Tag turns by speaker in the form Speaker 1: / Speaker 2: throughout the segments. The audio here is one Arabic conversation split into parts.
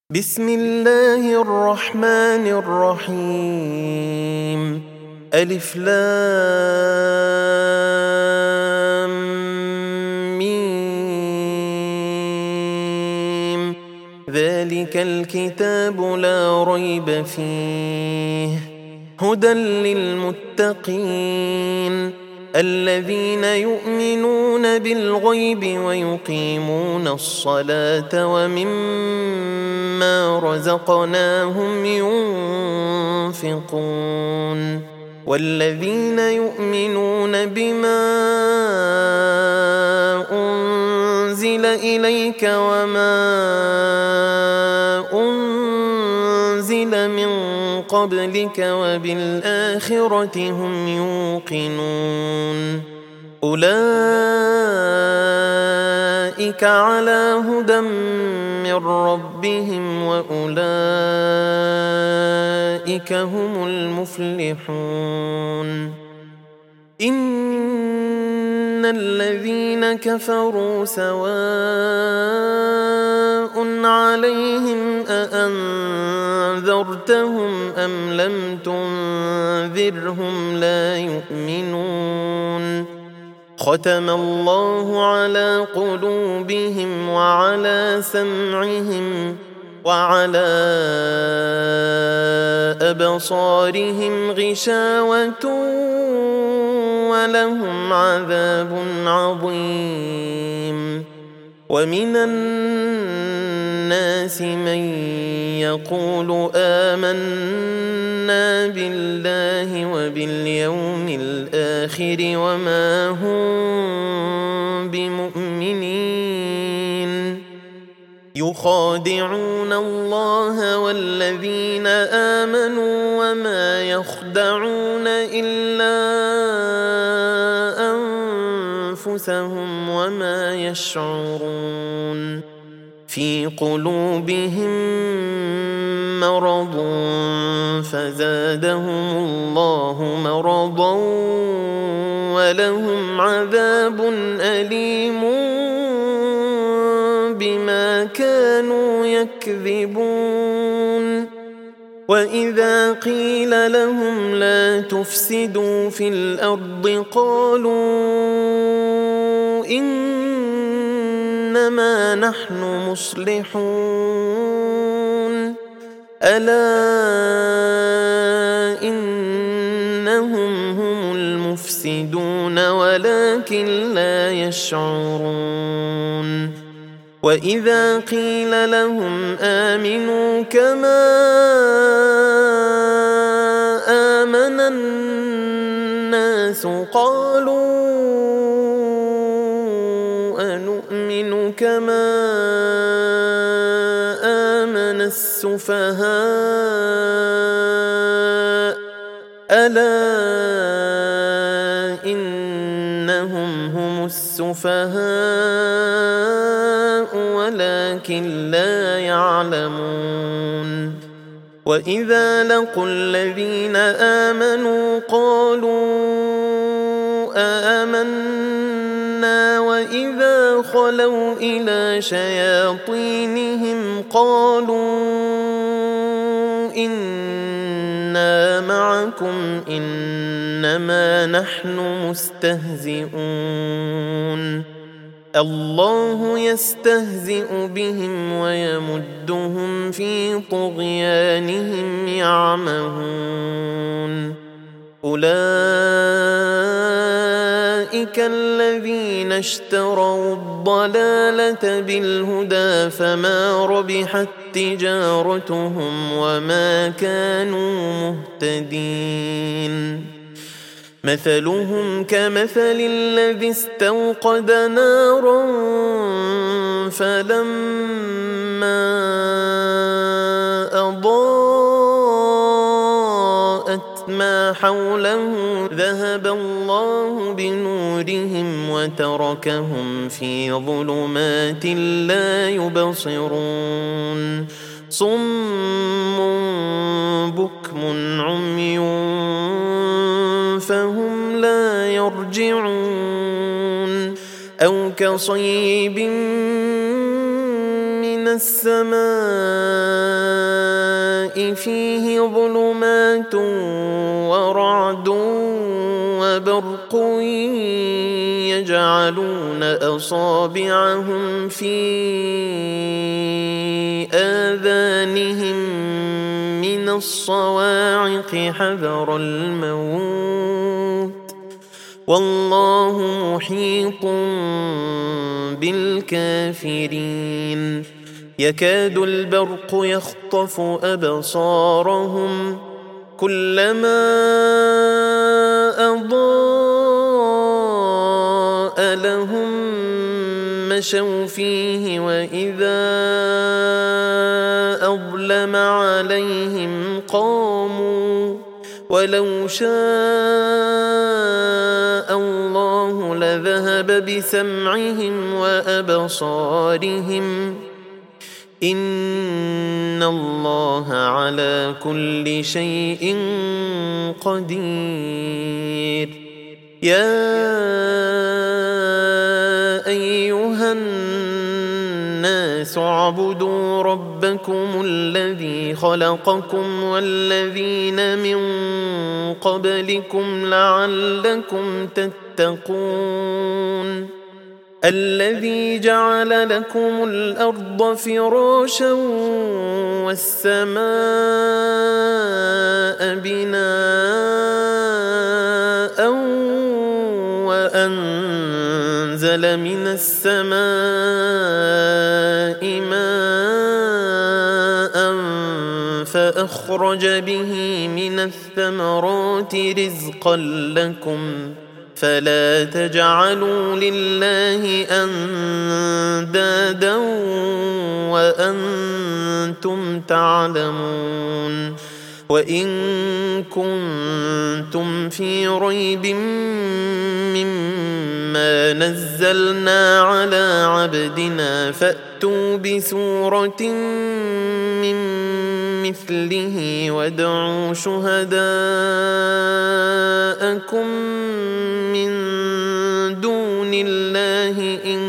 Speaker 1: بسم الله الرحمن الرحيم ألف لام ميم ذلك الكتاب لا ريب فيه هدى للمتقين الذين يؤمنون بالغيب ويقيمون الصلاة ومما رزقناهم ينفقون والذين يؤمنون بما أنزل إليك وما أنزل من قبلك وبالآخرة هم يوقنون أولئك على هدى من ربهم وأولئك هم المفلحون إن الذين كفروا سواء عليهم أأنذرتهم أم لم تنذرهم لا يؤمنون ختم الله على قلوبهم وعلى سمعهم وعلى أبصارهم غشاوة ولهم عذاب عظيم ومن الناس من يقول آمنا بالله وباليوم الآخر وما هم بمؤمنين يخادعون الله والذين آمنوا وما يخدعون إلا أنفسهم وما يشعرون في قلوبهم مرض فزادهم الله مرضا ولهم عذاب أليم بما كانوا يكذبون وإذا قيل لهم لا تفسدوا في الأرض قالوا إنما نحن مصلحون ألا إنهم هم المفسدون ولكن لا يشعرون وإذا قيل لهم آمنوا كما آمن الناس قالوا أنؤمن كما آمن السفهاء ألا إنهم هم السفهاء ولكن لا يعلمون وإذا لقوا الذين آمنوا قالوا آمنا وإذا خلوا إلى شياطينهم قالوا إنا معكم إنما نحن مستهزئون الله يستهزئ بهم ويمدهم في طغيانهم يعمهون أولئك الذين اشتروا الضلالة بالهدى فما ربحت تجارتهم وما كانوا مهتدين مثلهم كمثل الذي استوقد نارا فلما أضاءت ما حوله ذهب الله بنورهم وتركهم في ظلمات لا يبصرون صم بكم عمي فهم لا يرجعون أو كصيب من السماء فيه ظلمات ورعد وبرق يجعلون أصابعهم في آذانهم من الصواعق حذر الموت والله محيط بالكافرين يكاد البرق يخطف أبصارهم كلما أضاء لهم مشوا فيه وإذا أظلم عليهم قاموا ولو شاء الله لذهب بسمعهم وأبصارهم إن الله على كل شيء قدير يا أيها الناس اعبدوا ربكم الذي خلقكم والذين من قبلكم لعلكم تتقون الذي جعل لكم الأرض فراشا والسماء بناء وأنزل من السماء ماء فأخرج به من الثمرات رزقا لكم فلا تجعلوا لله أندادا وأنتم تعلمون وإن كنتم في ريب مما نزلنا على عبدنا فأتوا بسورة من مثله وادعوا شهداءكم من دون الله إن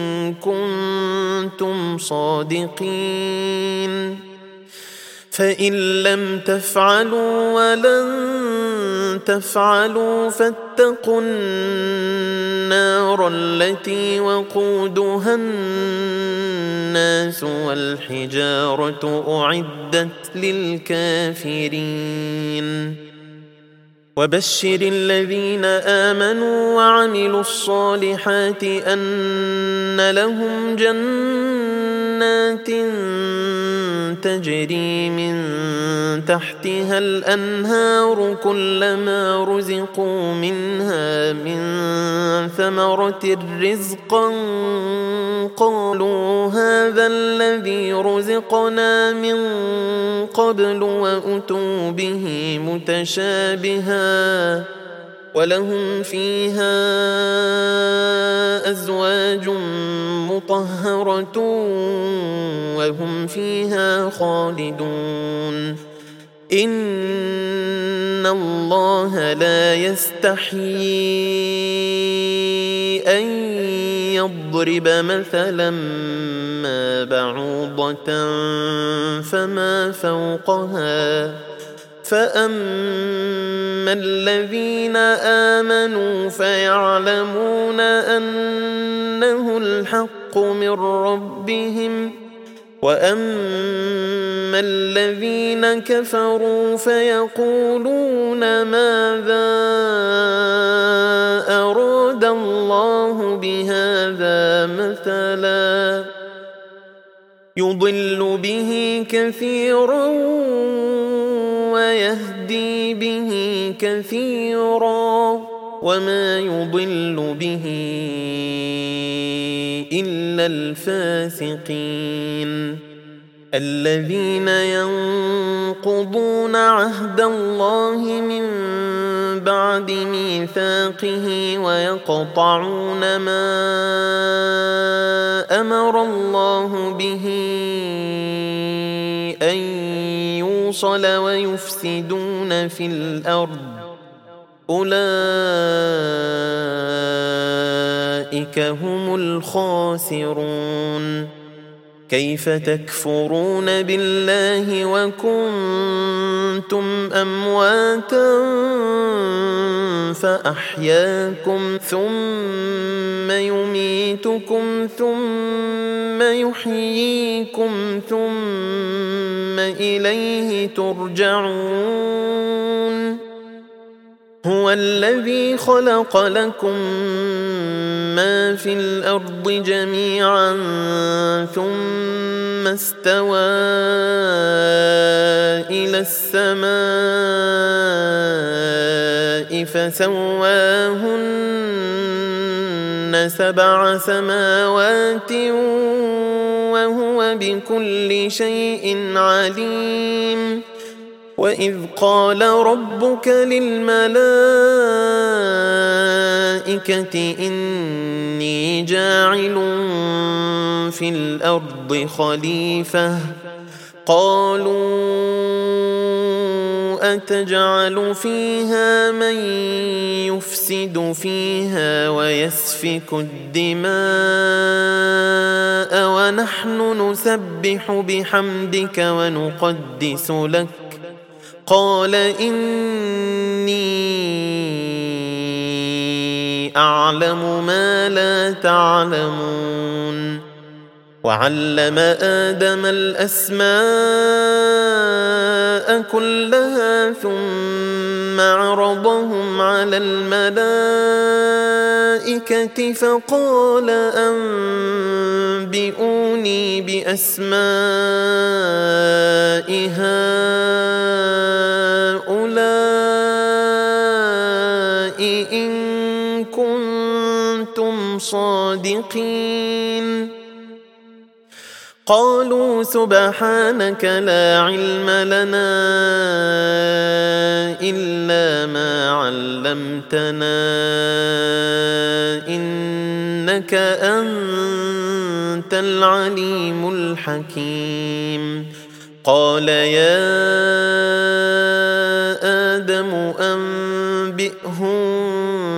Speaker 1: كنتم صادقين فإن لم تفعلوا ولن تفعلوا فاتقوا النار التي وقودها الناس والحجارة أعدت للكافرين وبشر الذين آمنوا وعملوا الصالحات أن لهم جنات تجري من تحتها الأنهار كلما رزقوا منها من ثمرة رزقا قالوا هذا الذي رزقنا من قبل وأتوا به متشابها ولهم فيها أزواج مطهرة وهم فيها خالدون إن الله لا يستحيي أن يضرب مثلا ما بعوضة فما فوقها فأما الذين آمنوا فيعلمون أنه الحق من ربهم وأما الذين كفروا فيقولون ماذا أراد الله بهذا مثلا يضل به كثيرا ويهدي به كثيرا وما يضل به إلا الفاسقين الذين ينقضون عهد الله من بعد ميثاقه ويقطعون ما أمر الله به أن يوصل ويفسدون في الأرض أولئك هم الخاسرون كيف تكفرون بالله وكنتم أمواتا فأحياكم ثم يميتكم ثم يحييكم ثم إليه ترجعون هو الذي خلق لكم ما في الأرض جميعا ثم استوى إلى السماء فسواهن 7 سماوات وهو بكل شيء عليم وإذ قال ربك للملائكة إني جاعل في الأرض خليفة قالوا أتجعل فيها من يفسد فيها ويسفك الدماء ونحن نسبح بحمدك ونقدس لك قال إني أعلم ما لا تعلمون وعلم آدم الأسماء كلها ثم عرضهم على الملائكة فقال أنبئوني بأسماء هؤلاء إن كنتم صادقين قالوا سبحانك لا علم لنا إلا ما علمتنا إنك أنت العليم الحكيم قال يا آدم أنبئهم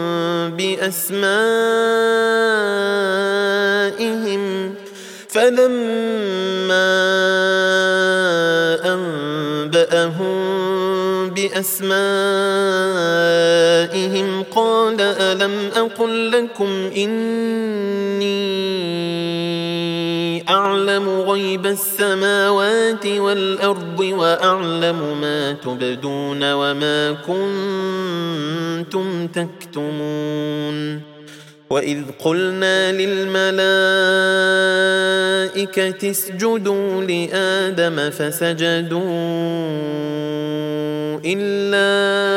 Speaker 1: بأسمائهم فلما أنبأهم بأسمائهم قال ألم أقل لكم إني أعلم غيب السماوات والأرض وأعلم ما تبدون وما كنتم تكتمون وإذ قلنا للملائكة اسجدوا لآدم فسجدوا إلا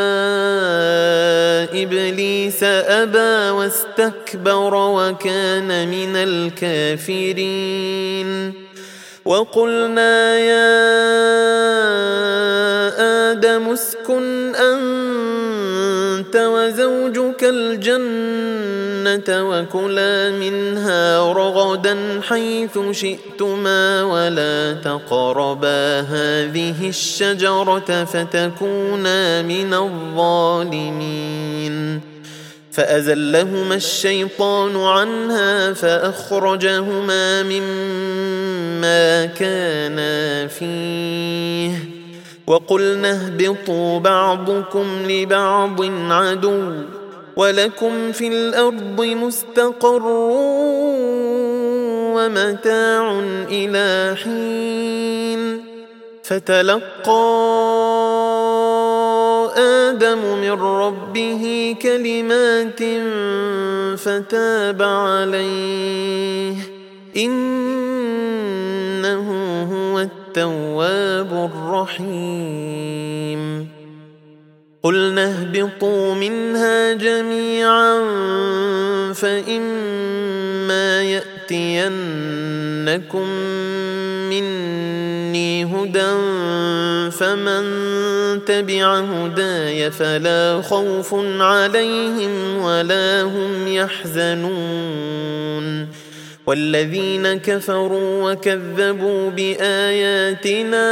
Speaker 1: إبليس أبى واستكبر وكان من الكافرين وقلنا يا آدم اسكن أنت وزوجك الجنة وكلا منها رغدا حيث شئتما ولا تقربا هذه الشجرة فتكونا من الظالمين فأزلهما الشيطان عنها فأخرجهما مما كانا فيه وقلنا اهبطوا بعضكم لبعض عدو ولكم في الأرض مستقر ومتاع إلى حين فتلقى آدم من ربه كلمات فتاب عليه إنه هو التواب الرحيم قلنا اهبطوا منها جميعا فإما يأتينكم مني هدى فمن تبع هداي فلا خوف عليهم ولا هم يحزنون والذين كفروا وكذبوا بآياتنا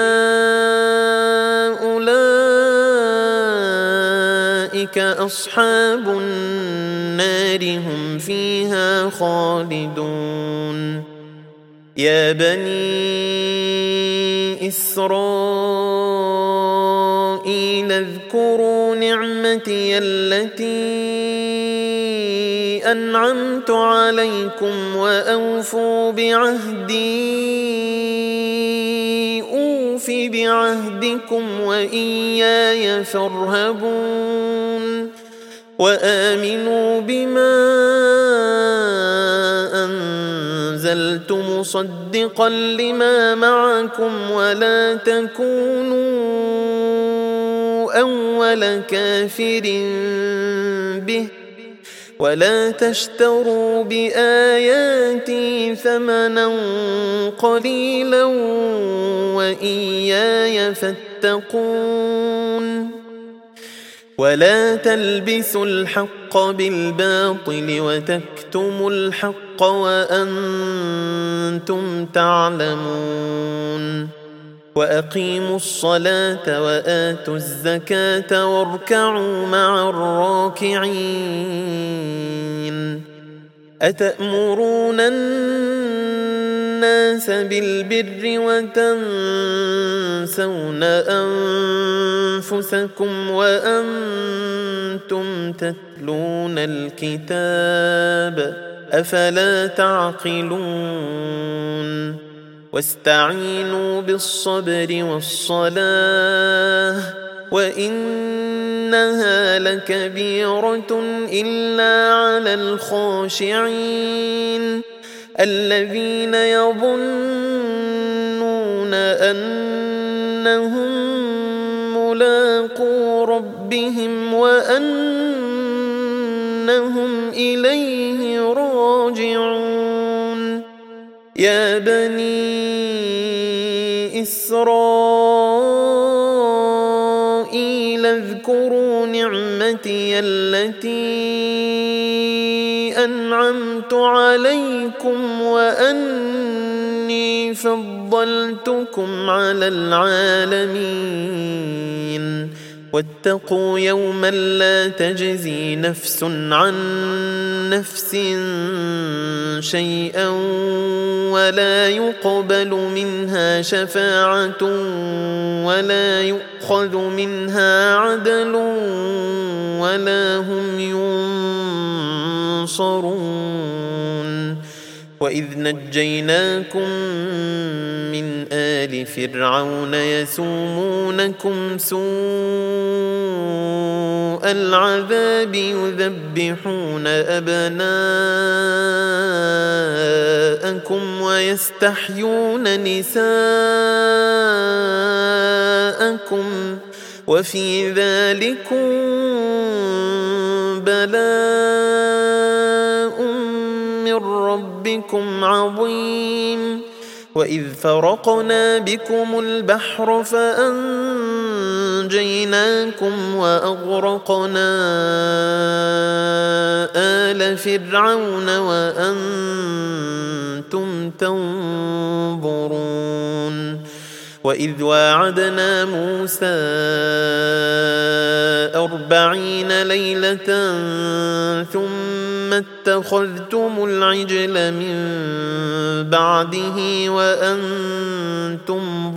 Speaker 1: أولئك أصحاب النار هم فيها خالدون يا بني إسرائيل اذكروا نعمتي التي أنعمت عليكم وأوفوا بعهدي أوف بعهدكم وإياي فارهبون وآمنوا بما أنزلت مصدقا لما معكم ولا تكونوا أول كافر به ولا تشتروا بآياتي ثمنا قليلا وإياي فاتقون ولا تلبسوا الحق بالباطل وتكتموا الحق وأنتم تعلمون وأقيموا الصلاة وآتوا الزكاة واركعوا مع الراكعين أتأمرون الناس بالبر وتنسون أنفسكم وأنتم تتلون الكتاب أفلا تعقلون واستعينوا بالصبر والصلاة وإنها لكبيرة إلا على الخاشعين الذين يظنون أنهم ملاقو ربهم وأنهم إليه راجعون يا بني إسرائيل اذكروا نعمتي التي أنعمت عليكم وأني فضلتكم على العالمين واتقوا يوما لا تجزي نفس عن نفس شيئا ولا يقبل منها شفاعة ولا يؤخذ منها عدل ولا هم ينصرون وإذ نجيناكم من آل فرعون يسومونكم سوء العذاب يذبحون أبناءكم ويستحيون نساءكم وفي ذلكم بلاء من ربكم عظيم وإذ فرقنا بكم البحر فأنجيناكم وأغرقنا آل فرعون وأنتم تنظرون وإذ واعدنا موسى 40 ليلة ثم اتخذتم العجل من بعده وأنتم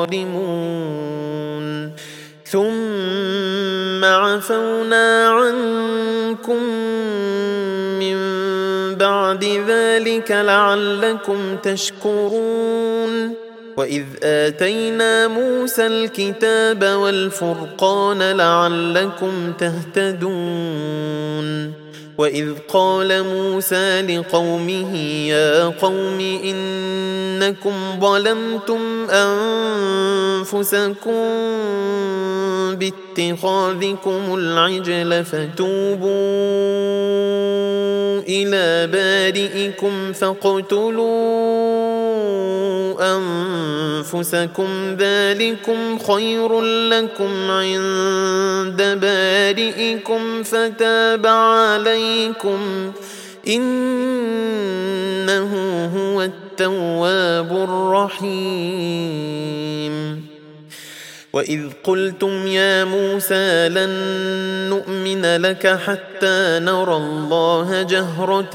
Speaker 1: ظالمون ثم عفونا عنكم من بعد ذلك لعلكم تشكرون وإذ آتينا موسى الكتاب والفرقان لعلكم تهتدون وإذ قال موسى لقومه يا قوم إنكم ظلمتم أنفسكم باتخاذكم العجل فتوبوا إلى بارئكم فاقتلوا أنفسكم ذلكم خير لكم عند بارئكم فتاب عليكم إنه هو التواب الرحيم وإذ قلتم يا موسى لن نؤمن لك حتى نرى الله جهرة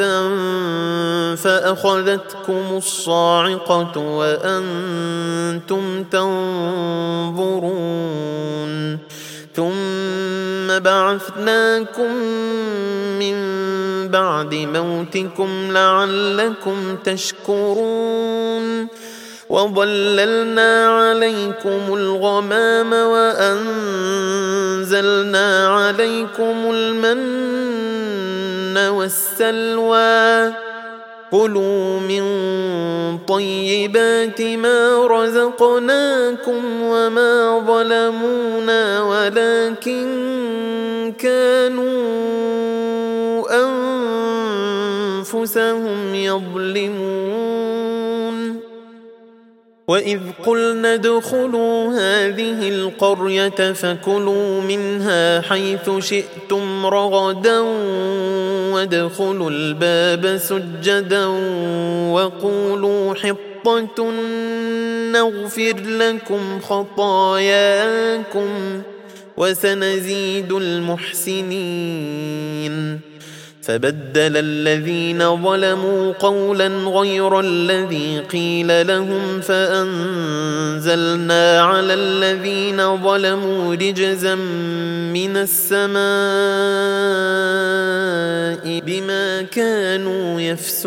Speaker 1: فأخذتكم الصاعقة وأنتم تنظرون ثم بعثناكم من بعد موتكم لعلكم تشكرون وظللنا عليكم الغمام وأنزلنا عليكم المن والسلوى كلوا من طيبات ما رزقناكم وما ظلمونا ولكن كانوا أنفسهم يظلمون وإذ قلنا ادخلوا هذه القرية فكلوا منها حيث شئتم رغدا وادخلوا الباب سجدا وقولوا حطة نغفر لكم خطاياكم وسنزيد المحسنين فبدل الذين ظلموا قولا غير الذي قيل لهم فأنزلنا على الذين ظلموا رجزا من السماء بما كانوا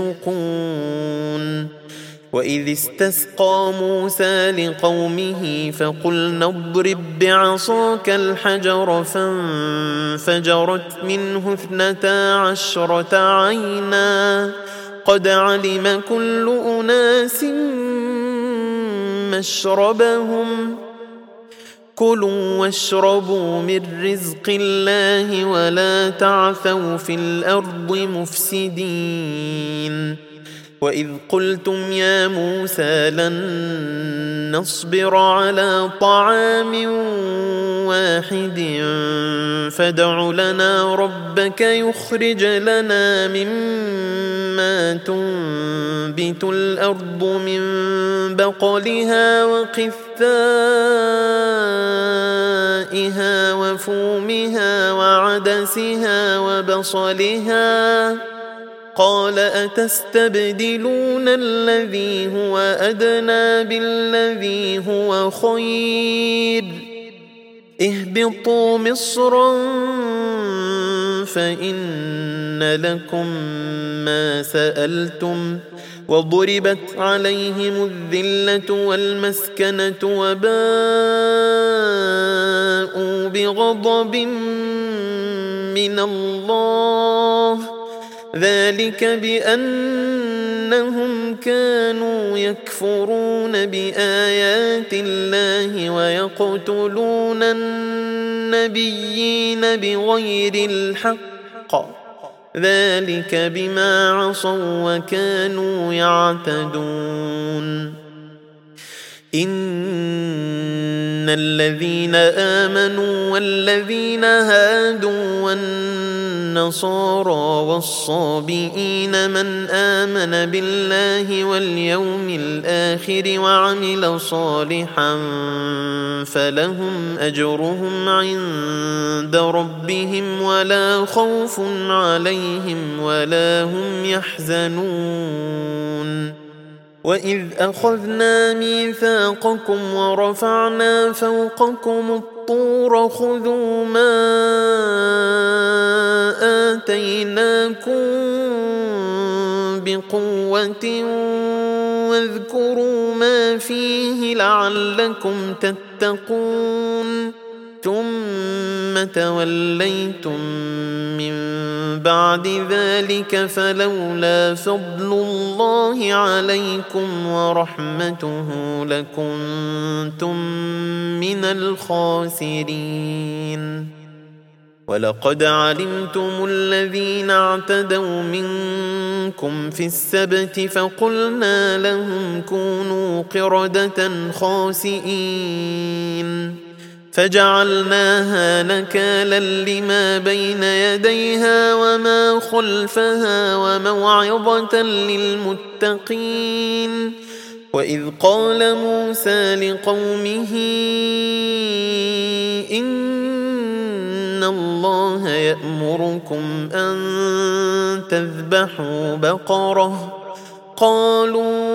Speaker 1: يفسقون وإذ استسقى موسى لقومه فقلنا اضرب بعصاك الحجر فانفجرت منه 12 عينا قد علم كل أناس مشربهم كلوا واشربوا من رزق الله ولا تعثوا في الأرض مفسدين وإذ قلتم يا موسى لن نصبر على طعام واحد فادع لنا ربك يخرج لنا مما تنبت الأرض من بقلها وقثائها وفومها وعدسها وبصلها قال أتستبدلون الذي هو أدنى بالذي هو خير اهبطوا مصرا فإن لكم ما سألتم وضربت عليهم الذلة والمسكنة وباءوا بغضب من الله ذلك بأنهم كانوا يكفرون بآيات الله ويقتلون النبيين بغير الحق ذلك بما عصوا وكانوا يعتدون إن الذين آمنوا والذين هادوا والنصارى والصابئين من آمن بالله واليوم الآخر وعمل صالحا فلهم أجرهم عند ربهم ولا خوف عليهم ولا هم يحزنون وإذ أخذنا ميثاقكم ورفعنا فوقكم الطور خذوا ما آتيناكم بقوة واذكروا ما فيه لعلكم تتقون ثم توليتم من بعد ذلك فلولا فضل الله عليكم ورحمته لكنتم من الخاسرين ولقد علمتم الذين اعتدوا منكم في السبت فقلنا لهم كونوا قردة خاسئين فجعلناها نكالا لما بين يديها وما خلفها وموعظة للمتقين وإذ قال موسى لقومه إن الله يأمركم أن تذبحوا بقرة قالوا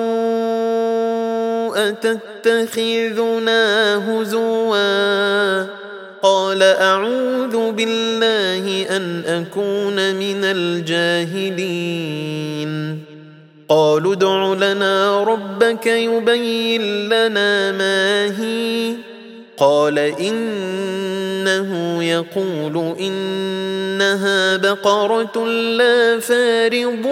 Speaker 1: أتتخذنا هزوا قال أعوذ بالله أن أكون من الجاهلين قالوا ادع لنا ربك يبين لنا ما هي قال إنه يقول إنها بقرة لا فارض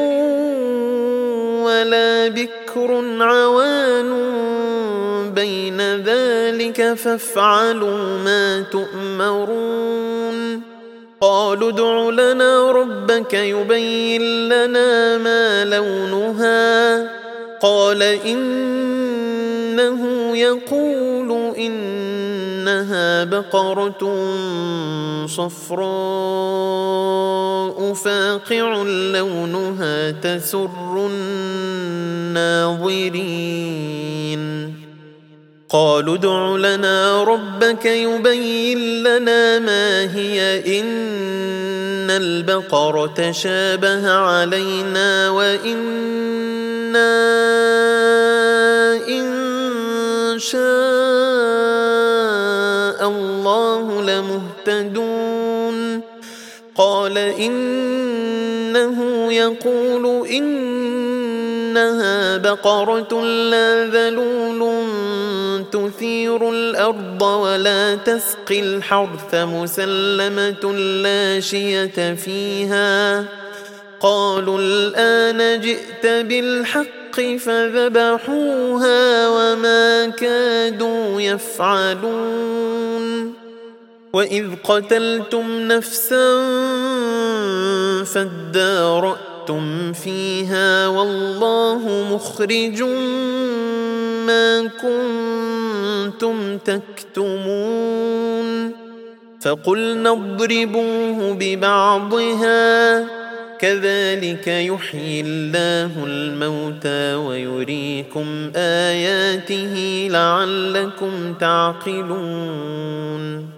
Speaker 1: ولا بكر عوان بين ذلك فافعلوا ما تؤمرون قالوا ادع لنا ربك يبين لنا ما لونها قال إنه يقول إنها بقرة صفراء فاقع لونها تسر الناظرين قالوا ادع لنا ربك يبين لنا ما هي إن البقرة شابه علينا وإنا إن شاء الله لمهتدون قال إنه يقول إنها بقرة لا ذلول تثير الأرض ولا تسقي الحرث مسلمة لا شية فيها قالوا الآن جئت بالحق فذبحوها وما كادوا يفعلون وإذ قتلتم نفسا فادارأتم فيها والله مخرج ما كنتم تكتمون فقلنا اضربوه ببعضها كذلك يحيي الله الموتى ويريكم آياته لعلكم تعقلون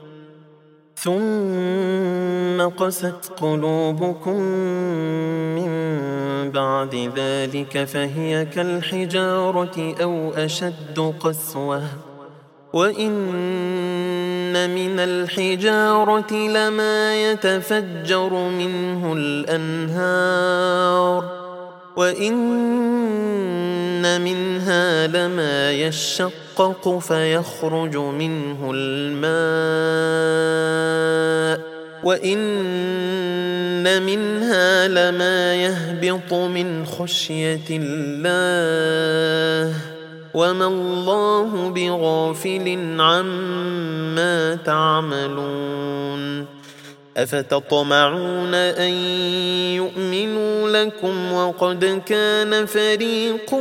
Speaker 1: ثم قست قلوبكم من بعد ذلك فهي كالحجارة أو أشد قسوة وإن من الحجارة لما يتفجر منه الأنهار وإن منها لما يشقق فيخرج منه الماء وإن منها لما يهبط من خشية الله وما الله بغافل عما تعملون أفتطمعون أن يؤمنوا لكم وقد كان فريق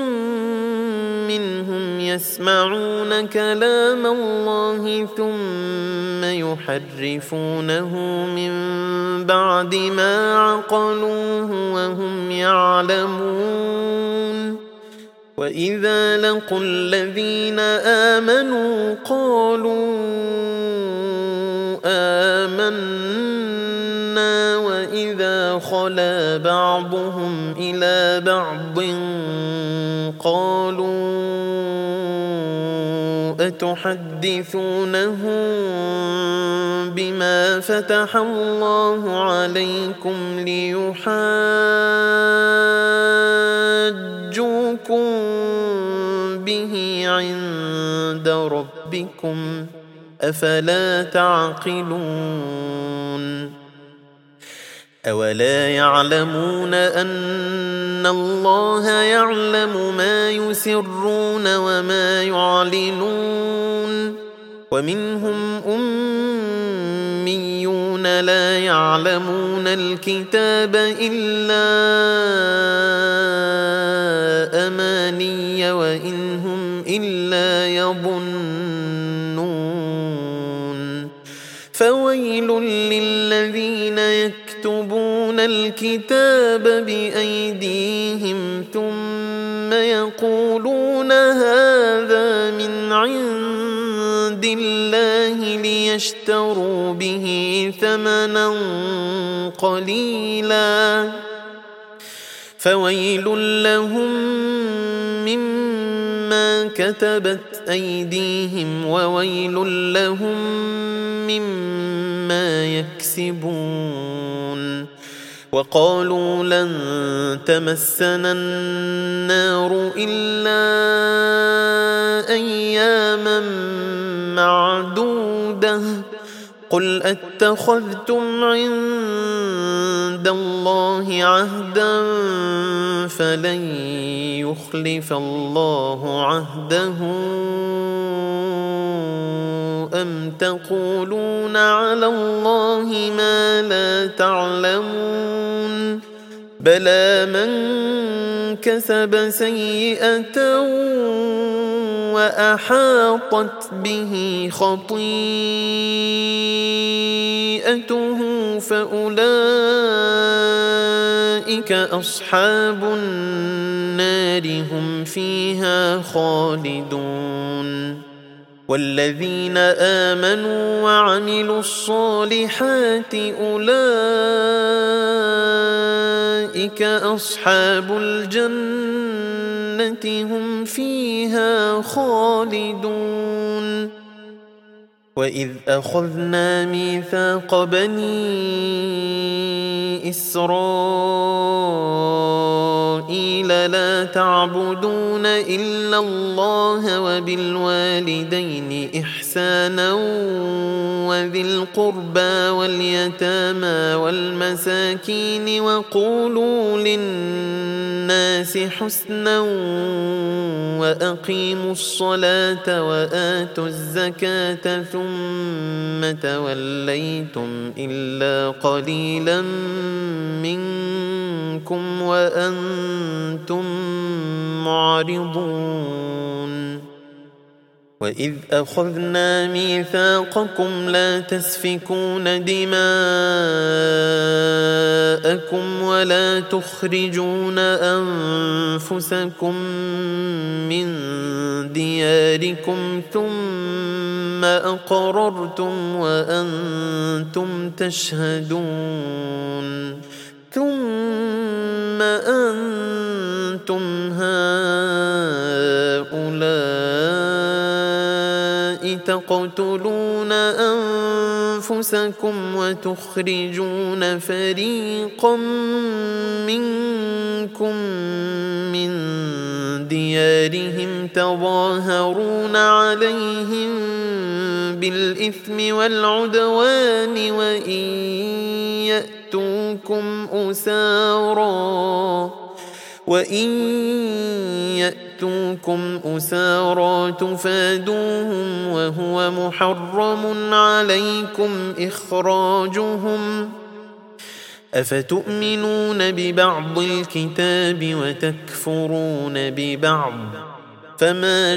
Speaker 1: منهم يسمعون كلام الله ثم يحرفونه من بعد ما عقلوه وهم يعلمون وإذا لقوا الذين آمنوا قالوا آمنا وإذا خلا بعضهم إلى بعض قالوا أتحدثونهم بما فتح الله عليكم ليحاجوكم به عند ربكم أفلا تعقلون أولا يعلمون أن الله يعلم ما يسرون وما يعلنون ومنهم أميون لا يعلمون الكتاب إلا أماني وإنهم إلا يظنون فويل للذين يكتبون الكتاب بأيديهم ثم يقولون عند الله ليشتروا به ثمنا قليلا فويل لهم مما كتبت أيديهم وويل لهم مما يكسبون. وقالوا لن تمسنا النار إلا أياما معدودة قل أتخذتم عند الله عهدا فلن يخلف الله عهده أم تقولون على الله ما لا تعلمون بلى من كسب سيئة وأحاطت به خطيئته فأولئك أصحاب النار هم فيها خالدون. والذين آمنوا وعملوا الصالحات أولئك أصحاب الجنة هم فيها خالدون. وإذ أخذنا ميثاق بني إسرائيل لا تعبدون إلا الله وبالوالدين إحسانا وذي القربى واليتامى والمساكين وقولوا للناس حسنا وأقيموا الصلاة وآتوا الزكاة ثم توليتم إلا قليلا منكم وأنتم معرضون. وإذ أخذنا ميثاقكم لا تسفكون دماءكم ولا تخرجون أنفسكم من دياركم ثم أقررتم وأنتم تشهدون ثم أنتم هؤلاء تقتلون أنفسكم وتخرجون فريقا منكم من ديارهم تظاهرون عليهم بالإثم والعدوان وإن يأتوكم أسارى تفادوهم وهو محرم عليكم إخراجهم أفتؤمنون ببعض الكتاب وتكفرون ببعض فما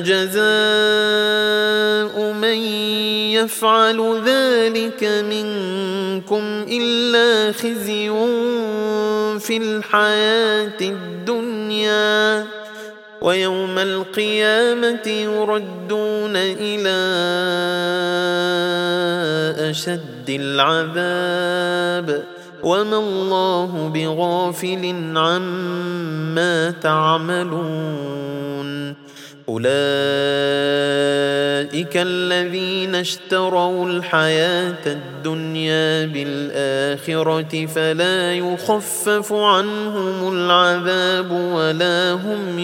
Speaker 1: جزاء من يفعل ذلك منكم إلا خزي في الحياة الدنيا ويوم القيامة يردون إلى أشد العذاب وما الله بغافل عما تعملون. أولئك الذين اشتروا الحياة الدنيا بالآخرة فلا يخفف عنهم العذاب ولا هم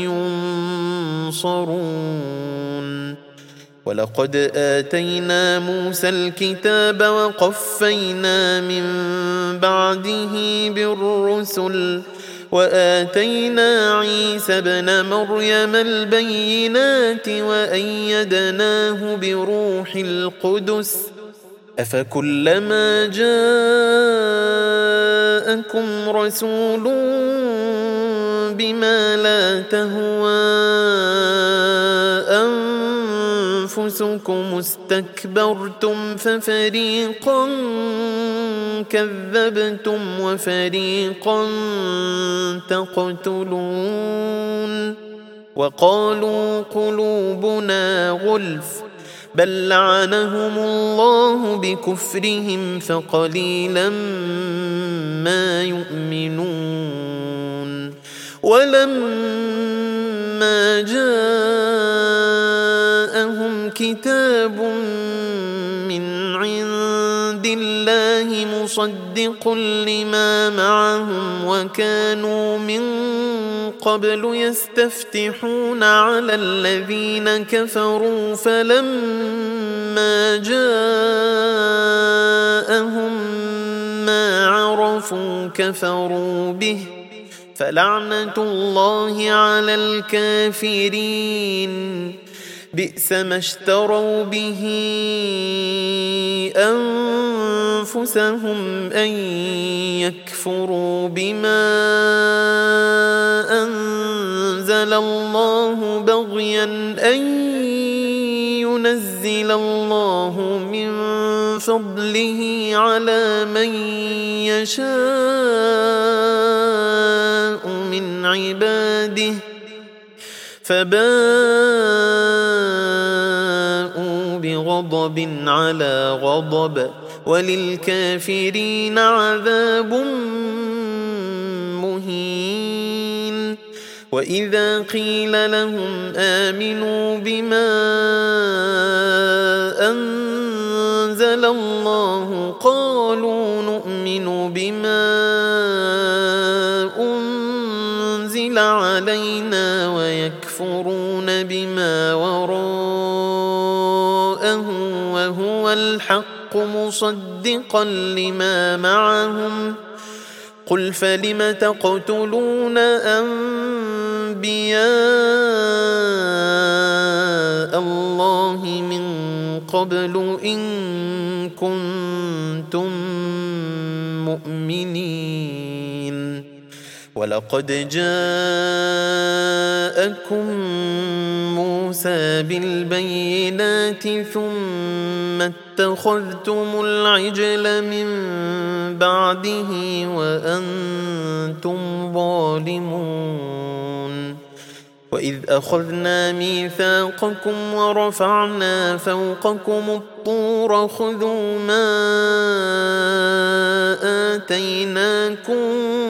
Speaker 1: ينصرون. ولقد آتينا موسى الكتاب وقفينا من بعده بالرسل وآتينا عيسى ابن مريم البينات وأيدناه بروح القدس أفكلما جاءكم رسول بما لا تهوى أنفسكم استكبرتم ففريقا كذبتم وفريقا تقتلون. وقالوا قلوبنا غلف بل لعنهم الله بكفرهم فقليلا ما يؤمنون ولما جاءهم كتاب من عند الله مصدق لما معهم وكانوا من قبل يستفتحون على الذين كفروا فلما جاءهم ما عرفوا كفروا به فلعنة الله على الكافرين بئس ما اشتروا به أنفسهم أن يكفروا بما أنزل الله بغيا أن ينزل الله من فضله على من يشاء من عباده فباءوا بغضب على غضب وللكافرين عذاب مهين وإذا قيل لهم آمنوا بما أنزل الله قالوا نؤمن بما أنزل علينا ويكفرون بما وراءه وهو الحق مصدقا لما معهم قل فلم تقتلون أنبياء الله من قبل إن كنتم مؤمنين ولقد جاءكم موسى بالبينات ثم اتخذتم العجل من بعده وأنتم ظالمون وإذ أخذنا ميثاقكم ورفعنا فوقكم الطور خذوا ما آتيناكم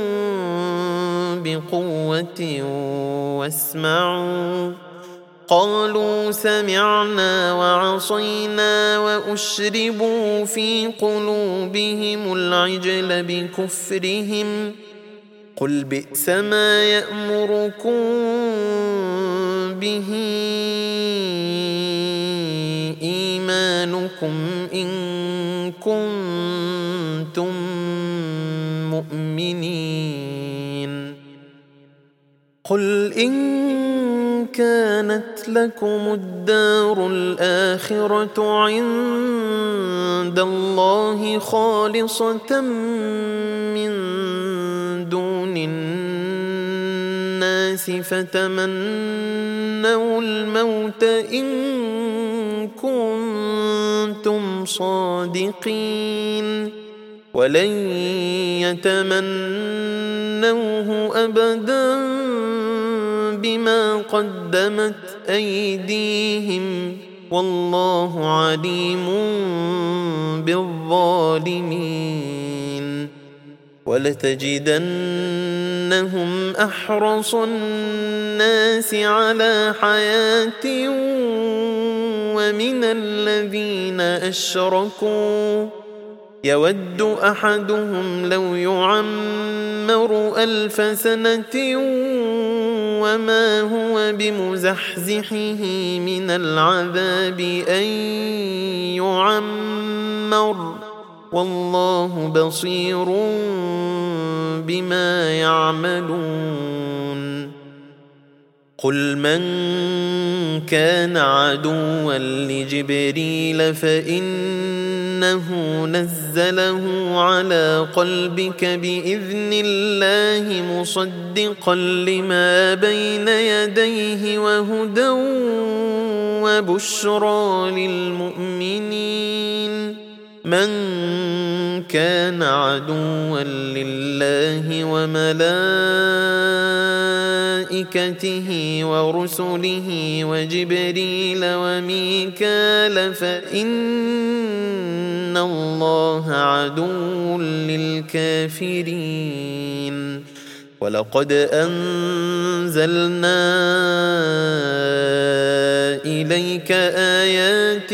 Speaker 1: بقوة واسمعوا قالوا سمعنا وعصينا وأشربوا في قلوبهم العجل بكفرهم قل بئس ما يأمركم به إيمانكم إن كنتم مؤمنين قل إن كانت لكم الدار الآخرة عند الله خالصة من دون الناس فتمنوا الموت إن كنتم صادقين ولن يتمنوه أبدا بما قدمت أيديهم والله عليم بالظالمين ولتجدنهم أحرص الناس على حياة ومن الذين أشركوا يود أحدهم لو يعمر 1000 سنة وما هو بمزحزحه من العذاب أن يعمر والله بصير بما يعملون قل من كان عدوا لجبريل فإنه نزله على قلبك بإذن الله مصدقا لما بين يديه وهدى وبشرى للمؤمنين من كان عدوا لله وملائكته وملائكته ورسله وجبريل وميكال فإن الله عدو للكافرين ولقد أنزلنا إليك آيات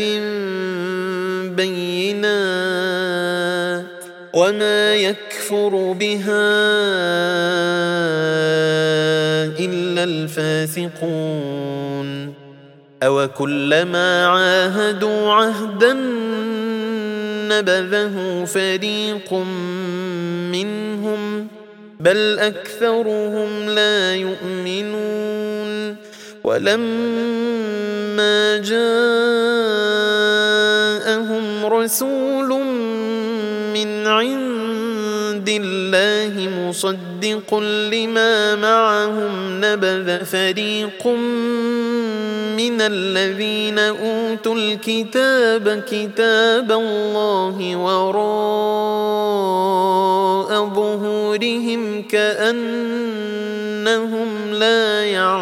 Speaker 1: بينات وما يكفر بها إلا الفاسقون أوكلما عاهدوا عهدا نبذه فريق منهم بل أكثرهم لا يؤمنون ولما جاءهم رسول من عند الله مصدق لما معهم نبذ فريق من الذين أوتوا الكتاب كتاب الله وراء ظهورهم كأنهم لا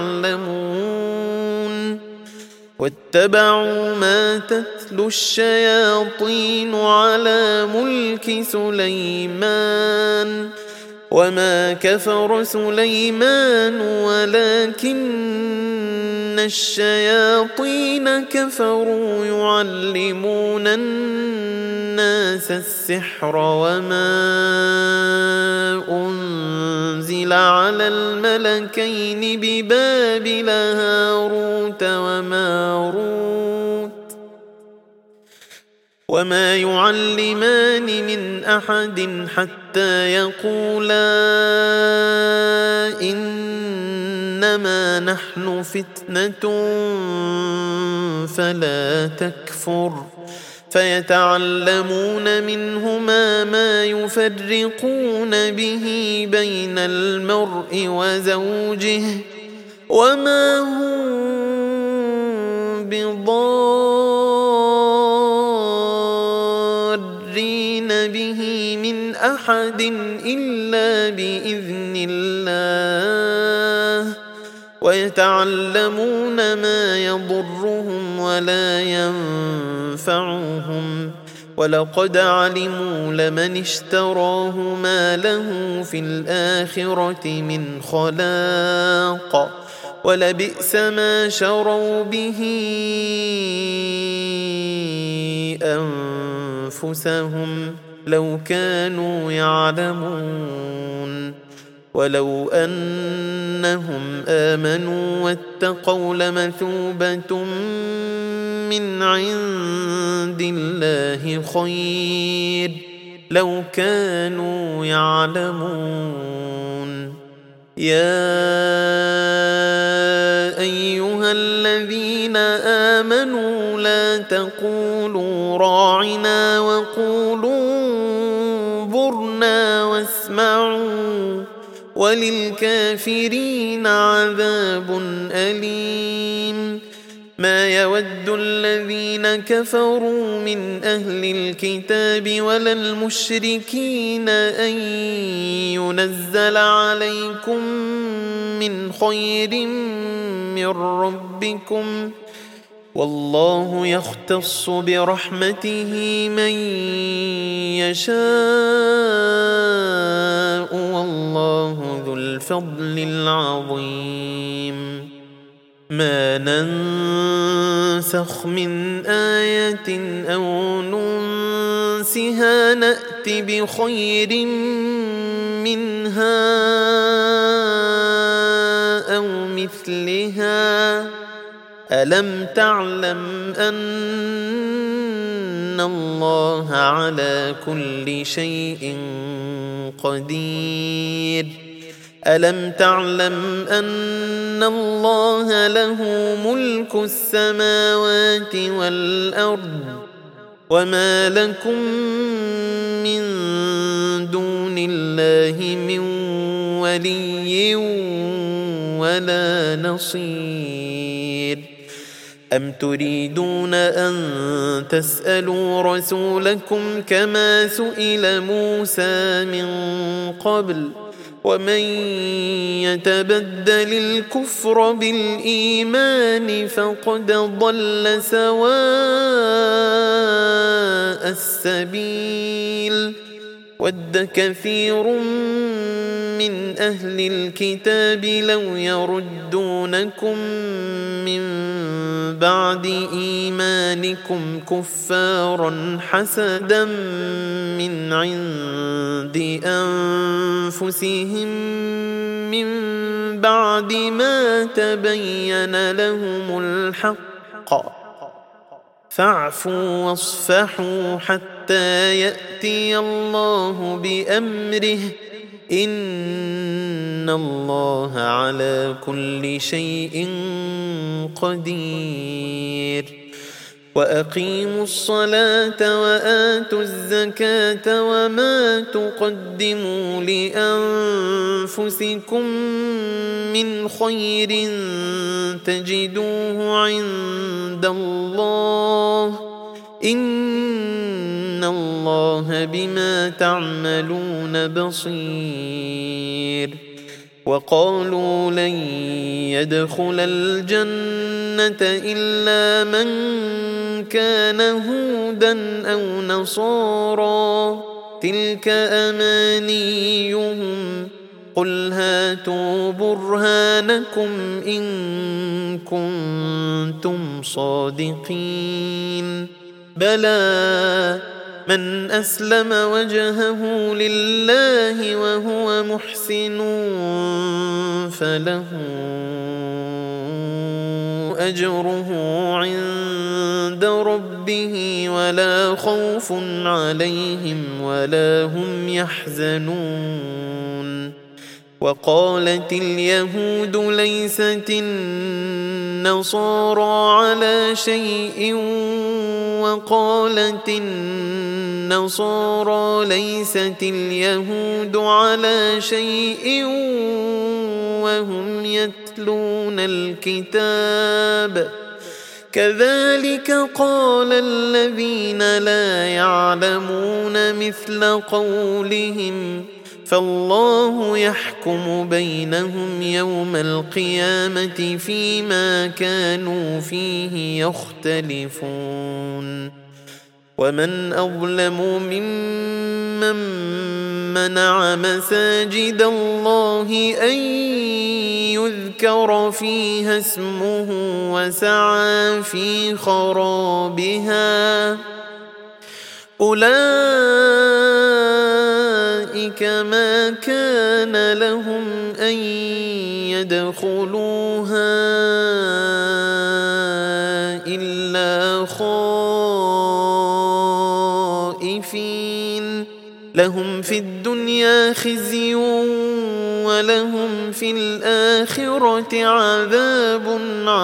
Speaker 1: يعلمون واتبعوا ما تتلو الشياطين على ملك سليمان وما كفر سليمان ولكن الشياطين كفروا يعلمون الناس السحر وما أنزل على الملكين ببابل هاروت وماروت وما يعلمان من أحد حتى يقولا إنما نحن فتنة فلا تكفر فيتعلمون منهما ما يفرقون به بين المرء وزوجه وما هم بضارين به من أحد إلا بإذن الله ويتعلمون ما يضرهم ولا ينفعهم ولقد علموا لمن اشتراه ما له في الآخرة من خلاق ولبئس ما شروا به أنفسهم لو كانوا يعلمون ولو أنهم آمنوا واتقوا لمثوبة من عند الله خير لو كانوا يعلمون يا أيها الذين آمنوا لا تقولوا راعنا وقولوا انظرنا واسمعوا وللكافرين عذاب أليم ما يود الذين كفروا من أهل الكتاب ولا المشركين أن ينزل عليكم من خير من ربكم والله يختص برحمته من يشاء والله ذو الفضل العظيم ما ننسخ من آية أو ننسها نأت بخير منها أو مثلها ألم تعلم أن الله على كل شيء قدير ألم تعلم أن الله له ملك السماوات والأرض وما لكم من دون الله من ولي ولا نصير أم تريدون أن تسألوا رسولكم كما سئل موسى من قبل ومن يتبدل الكفر بالإيمان فقد ضل سواء السبيل ود كثير من أهل الكتاب لو يردونكم من بعد إيمانكم كفارا حسدا من عند أنفسهم من بعد ما تبين لهم الحق فاعفوا واصفحوا حتى يأتي الله بأمره إن الله على كل شيء قدير وأقيموا الصلاة وآتوا الزكاة وما تقدموا لأنفسكم من خير تجدوه عند الله إن الله بما تعملون بصير وقالوا لن يدخل الجنة إلا من كان هودا أو نصارى تلك أمانيهم قل هاتوا برهانكم إن كنتم صادقين بلى من أسلم وجهه لله وهو محسن فله أجره عند ربه ولا خوف عليهم ولا هم يحزنون وقالت اليهود ليست النصارى على شيء وقالت النصارى ليست اليهود على شيء وهم يتلون الكتاب كذلك قال الذين لا يعلمون مثل قولهم فالله يحكم بينهم يوم القيامة فيما كانوا فيه يختلفون ومن أظلم ممن منع مساجد الله أن يذكر فيها اسمه وسعى في خرابها أولئك ما كان لهم أن يدخلوها إلا خائفين لهم في الدنيا خزي ولهم في الآخرة عذاب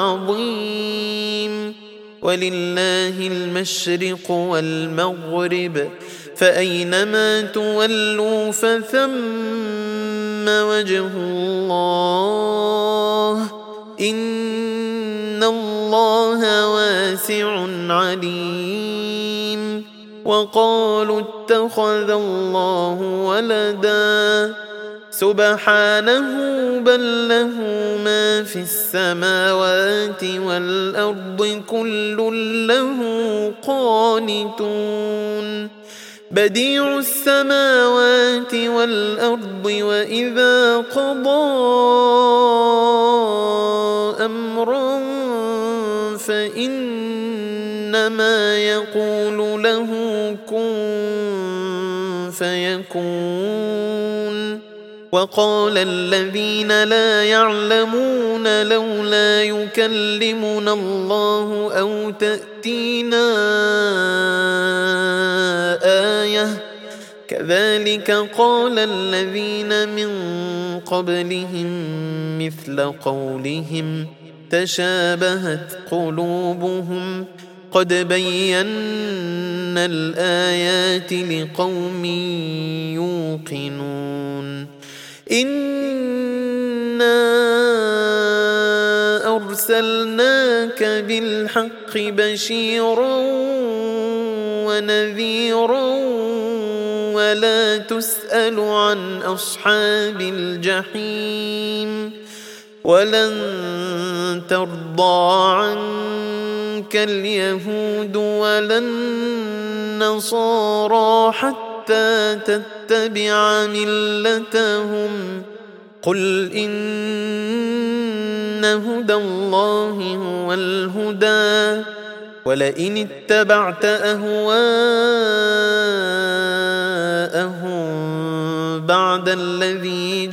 Speaker 1: عظيم ولله المشرق والمغرب فأينما تولوا فثم وجه الله إن الله واسع عليم وقالوا اتخذ الله ولدا سبحانه بل له ما في السماوات والأرض كل له قانتون بديع السماوات والأرض وإذا قضى أمرا فإنما يقول له كن فيكون وقال الذين لا يعلمون لولا يكلمنا الله أو تأتينا آية كذلك قال الذين من قبلهم مثل قولهم تشابهت قلوبهم قد بينا الآيات لقوم يوقنون إنا أرسلناك بالحق بشيرا ونذيرا ولا تسأل عن أصحاب الجحيم ولن ترضى عنك اليهود ولا النصارى حتى تتبع ملتهم قل إن هدى الله هو الهدى ولئن اتبعت أهواءهم بعد الذي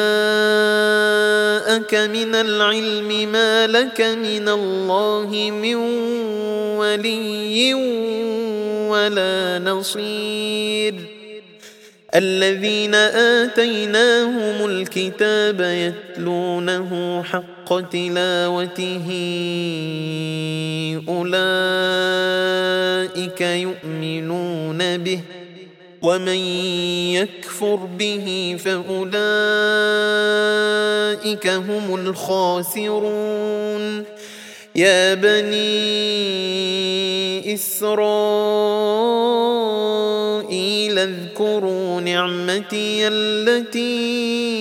Speaker 1: جاءك من العلم ما لك من الله من ولي ولا نصير الذين آتيناهم الكتاب يتلونه حق تلاوته أولئك يؤمنون به ومن يكفر به فأولئك هم الخاسرون يا بني إسرائيل اذكروا نعمتي التي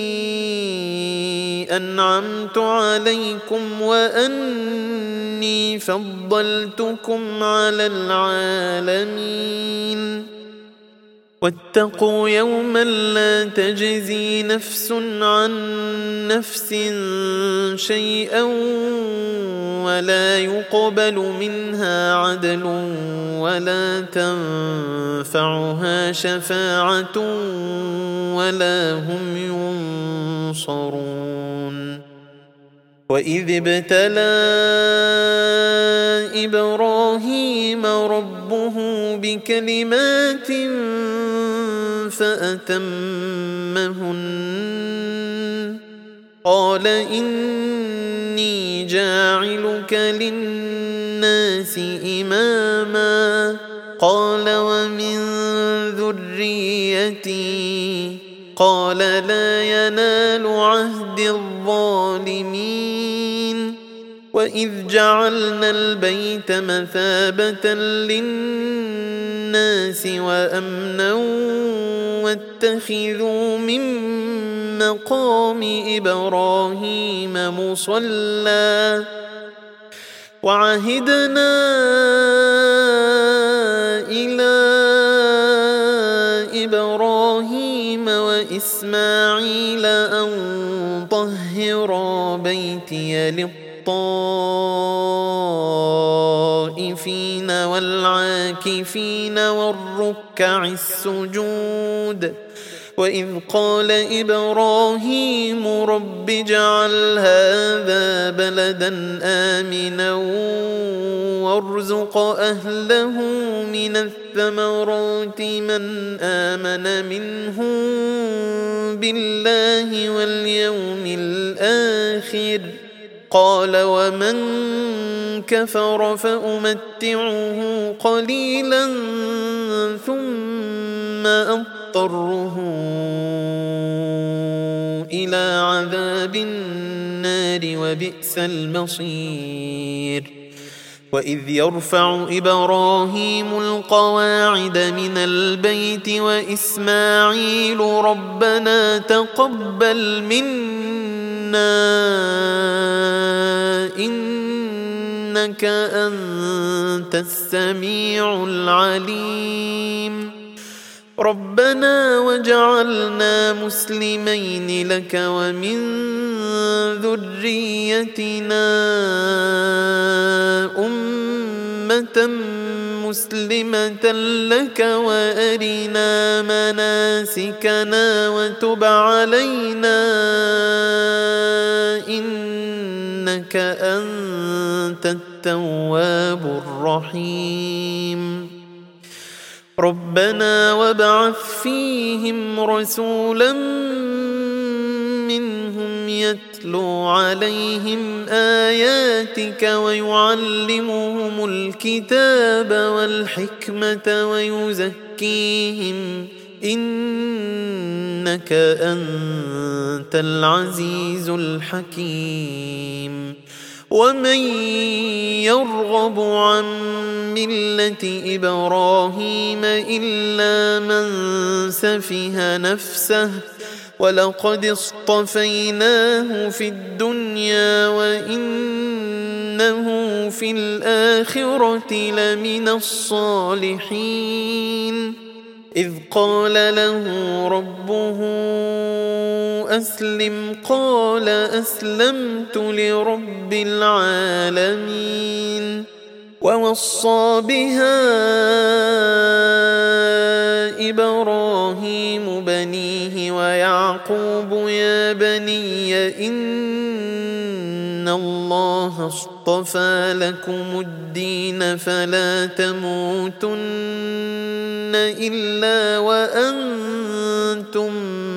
Speaker 1: أنعمت عليكم وأني فضلتكم على العالمين واتقوا يوما لا تجزي نفس عن نفس شيئا ولا يقبل منها عدل ولا تنفعها شفاعة ولا هم ينصرون وإذ ابتلى إبراهيم ربه بكلمات فأتمهن قال إني جاعلك للناس إماما قال ومن ذريتي قال لا ينال عهد الظالمين وإذ جعلنا البيت مثابة للناس وأمنا واتخذوا من مقام إبراهيم مصلى وعهدنا إلى إبراهيم وإسماعيل أن طهرا بيتي للطائفين والعاكفين والركع السجود وإذ قال إبراهيم رب اجعل هذا بلدا آمنا وارزق أهله من الثمرات من آمن منهم بالله واليوم الآخر قال ومن كفر فأمتعه قليلا ثم أضطره إلى عذاب النار وبئس المصير وإذ يرفع إبراهيم القواعد من البيت وإسماعيل ربنا تقبل منا إنك أنت السميع العليم ربنا وجعلنا مسلمين لك ومن ذريتنا أمة مسلمة لك وأرنا مناسكنا وتب علينا إنك أنت التواب الرحيم ربنا وابعث فيهم رسولا منهم يتلو عليهم آياتك ويعلمهم الكتاب والحكمة ويزكيهم إنك أنت العزيز الحكيم ومن يرغب عن ملة إبراهيم إلا من سفه نفسه ولقد اصطفيناه في الدنيا وإنه في الآخرة لمن الصالحين إذ قال له ربه أسلم قال أسلمت لرب العالمين ووصى بها إبراهيم بنيه ويعقوب يا بني إن الله اصطفى لكم الدين فلا تموتن إلا وأنتم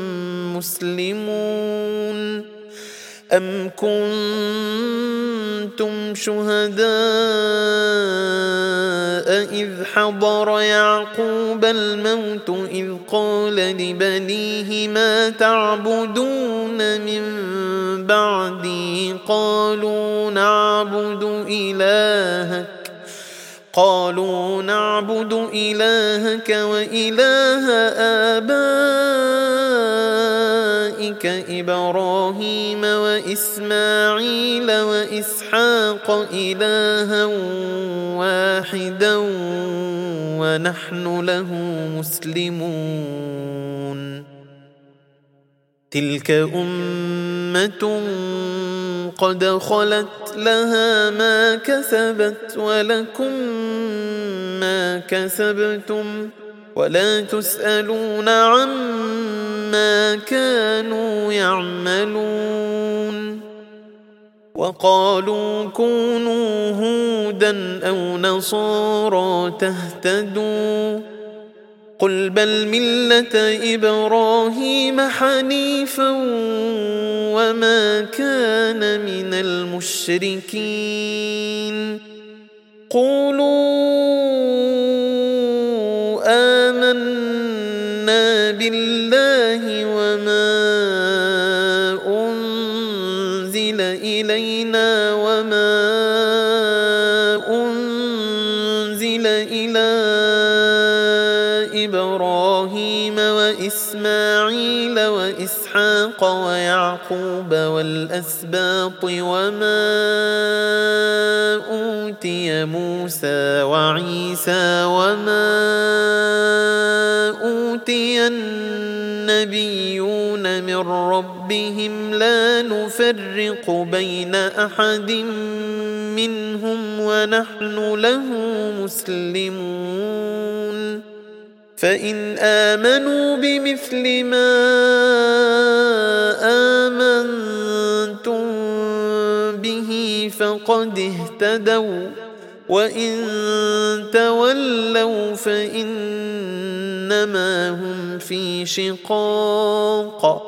Speaker 1: مسلمون أم كنتم شهداء إذ حضر يعقوب الموت إذ قال لبنيه ما تعبدون من بعدي قالوا نعبد إلهك وإله آبائك إبراهيم وإسماعيل وإسحاق إلها واحدا ونحن له مسلمون تلك أمة قد خلت لها ما كسبت ولكم ما كسبتم ولا تسألون عما كانوا يعملون وقالوا كونوا هودا أو نصارى تهتدوا قل بل ملة إبراهيم حنيفا وما كان من المشركين قولوا آمنا بالله وما أنزل إلينا وما أنزل إلى إبراهيم وإسماعيل وإسحاق ويعقوب والأسباط وما أوتي موسى وعيسى وما أوتي النبيون من ربهم لا نفرق بين أحد منهم ونحن له مسلمون فإن آمنوا بمثل ما آمنتم به فقد اهتدوا وإن تولوا فإنما هم في شقاق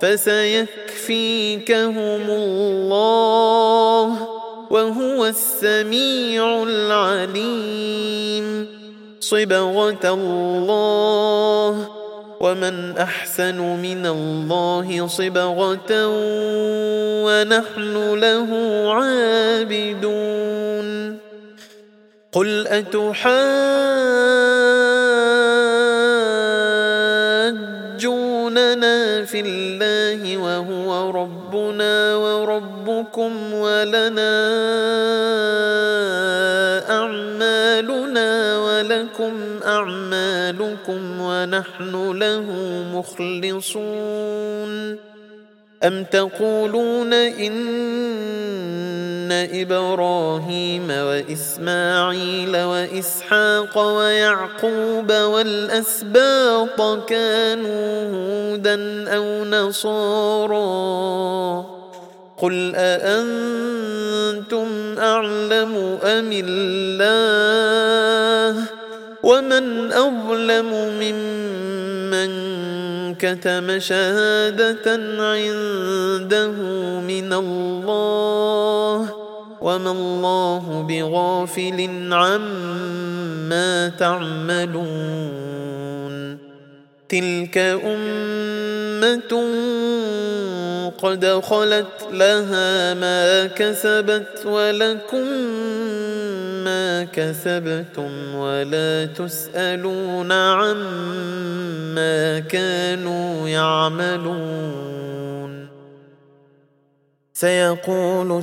Speaker 1: فسيكفيكهم الله وهو السميع العليم صبغة الله ومن أحسن من الله صبغة ونحن له عابدون قل أتحاجوننا في الله وهو ربنا وربكم ولنا أعمالنا ولكم أعمالكم ونحن له مخلصون أم تقولون إن إبراهيم وإسماعيل وإسحاق ويعقوب والأسباط كانوا هودا أو نصارى قل أأنتم أعلم أم الله ومن أظلم ممن كتم شهادة عنده من الله وما الله بغافل عما تعملون تلك أمة قد خلت لها ما كسبت ولكم ما كسبتم ولا تسألون عما كانوا يعملون. سيقول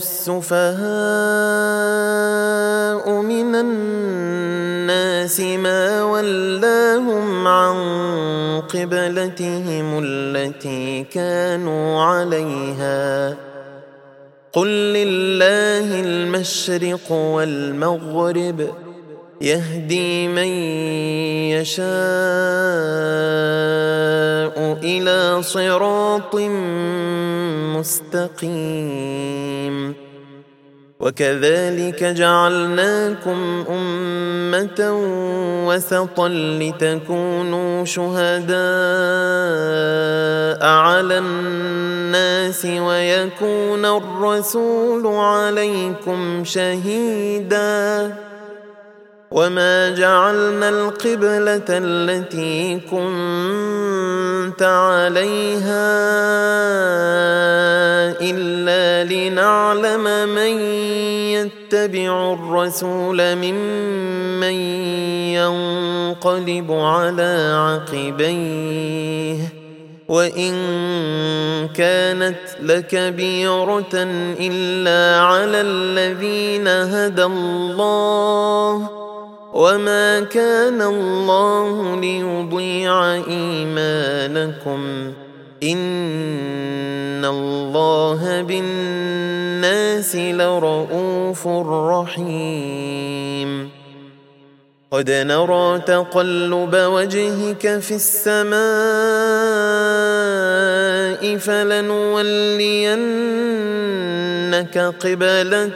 Speaker 1: السفهاء من الناس ما ولاهم عن قبلتهم التي كانوا عليها قل لله المشرق والمغرب يهدي من يشاء إلى صراط مستقيم. وكذلك جعلناكم أمة وسطا لتكونوا شهداء على الناس ويكون الرسول عليكم شهيدا. وما جعلنا القبلة التي كنت عليها إلا لنعلم من يتبع الرسول ممن ينقلب على عقبيه وإن كانت لكبيرة إلا على الذين هدى الله وما كان الله ليضيع إيمانكم إن الله بالناس لرؤوف رحيم. قد نرى تقلب وجهك في السماء فلنولينك قبلة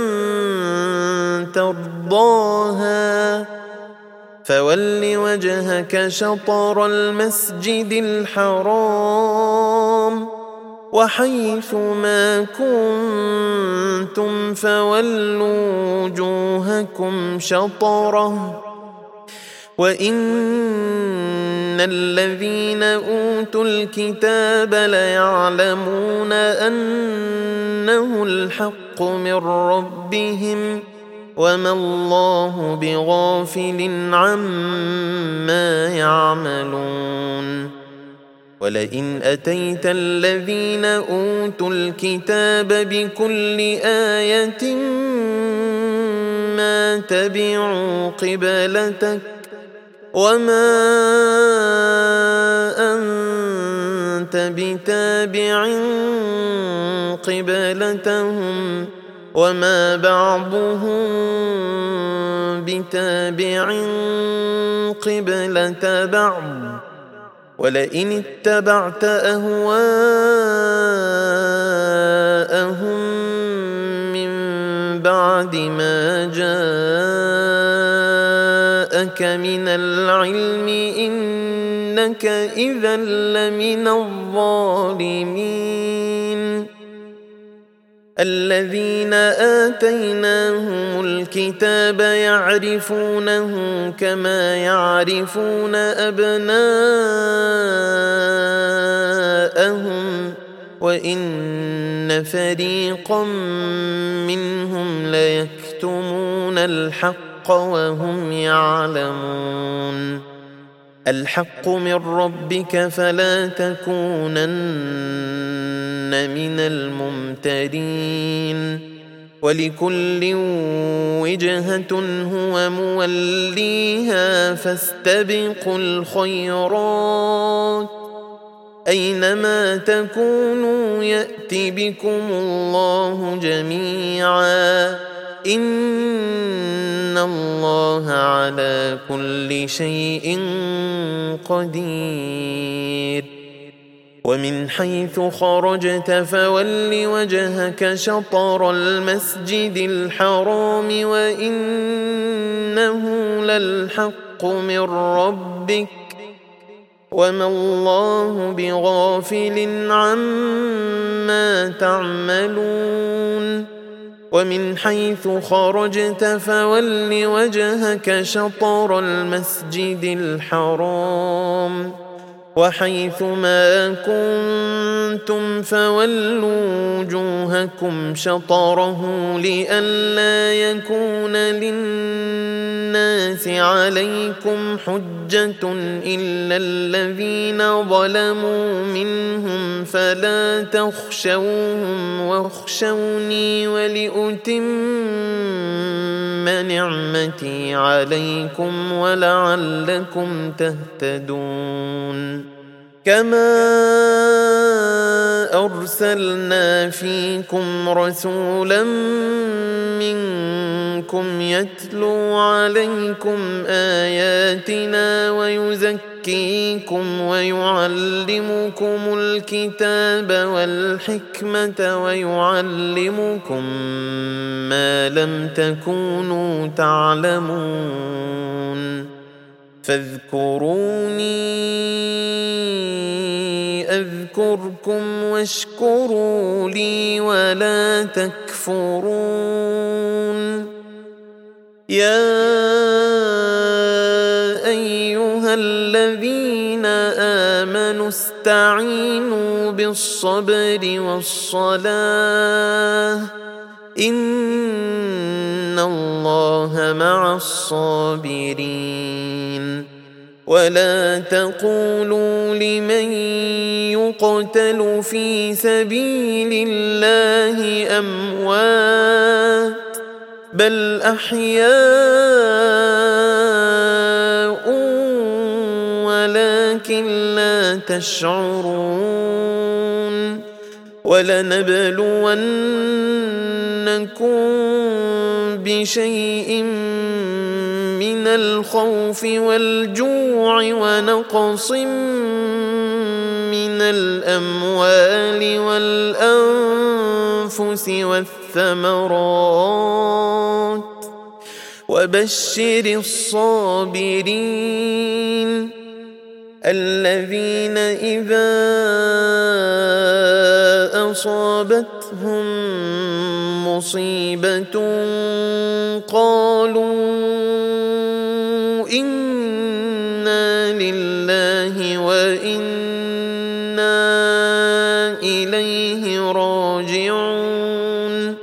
Speaker 1: ترضاها فول وجهك شطر المسجد الحرام وحيث ما كنتم فولوا وجوهكم شطره وإن الذين أوتوا الكتاب ليعلمون أنه الحق من ربهم وما الله بغافل عما يعملون. ولئن أتيت الذين أوتوا الكتاب بكل آية ما تبعوا قبلتك وما أنت بتابع قبلتهم وما بعضهم بتابع قبلة بعض ولئن اتبعت أهواءهم من بعد ما جاءك من العلم إنك إذا لمن الظالمين. الذين آتيناهم الكتاب يعرفونه كما يعرفون أبناءهم وإن فريقا منهم ليكتمون الحق وهم يعلمون. الحق من ربك فلا تكونن من الممترين ولكل وجهة هو موليها فاستبقوا الخيرات أينما تكونوا يأت بكم الله جميعا إن الله على كل شيء قدير. ومن حيث خرجت فول وجهك شطر المسجد الحرام وإنه للحق من ربك وما الله بغافل عما تعملون. ومن حيث خرجت فول وجهك شطر المسجد الحرام وحيثما كنتم فولوا وجوهكم شطره لئلا يكون للناس عليكم حجة إلا الذين ظلموا منهم فلا تخشوهم واخشوني ولأتم نعمتي عليكم ولعلكم تهتدون كما أرسلنا فيكم رسولا منكم يتلو عليكم آياتنا ويزكيكم ويعلمكم الكتاب والحكمة ويعلمكم ما لم تكونوا تعلمون فاذكروني أذكركم واشكروا لي ولا تكفرون يا أيها الذين آمنوا استعينوا بالصبر والصلاة إن الله مع الصابرين ولا تقولوا لمن يقتل في سبيل الله أموات بل أحياء ولكن لا تشعرون ولنبلونكم بشيء من الخوف والجوع ونقص من الأموال والأنفس والثمرات وبشر الصابرين الذين إذا أصابتهم مصيبة قالوا إنا لله وإنا إليه راجعون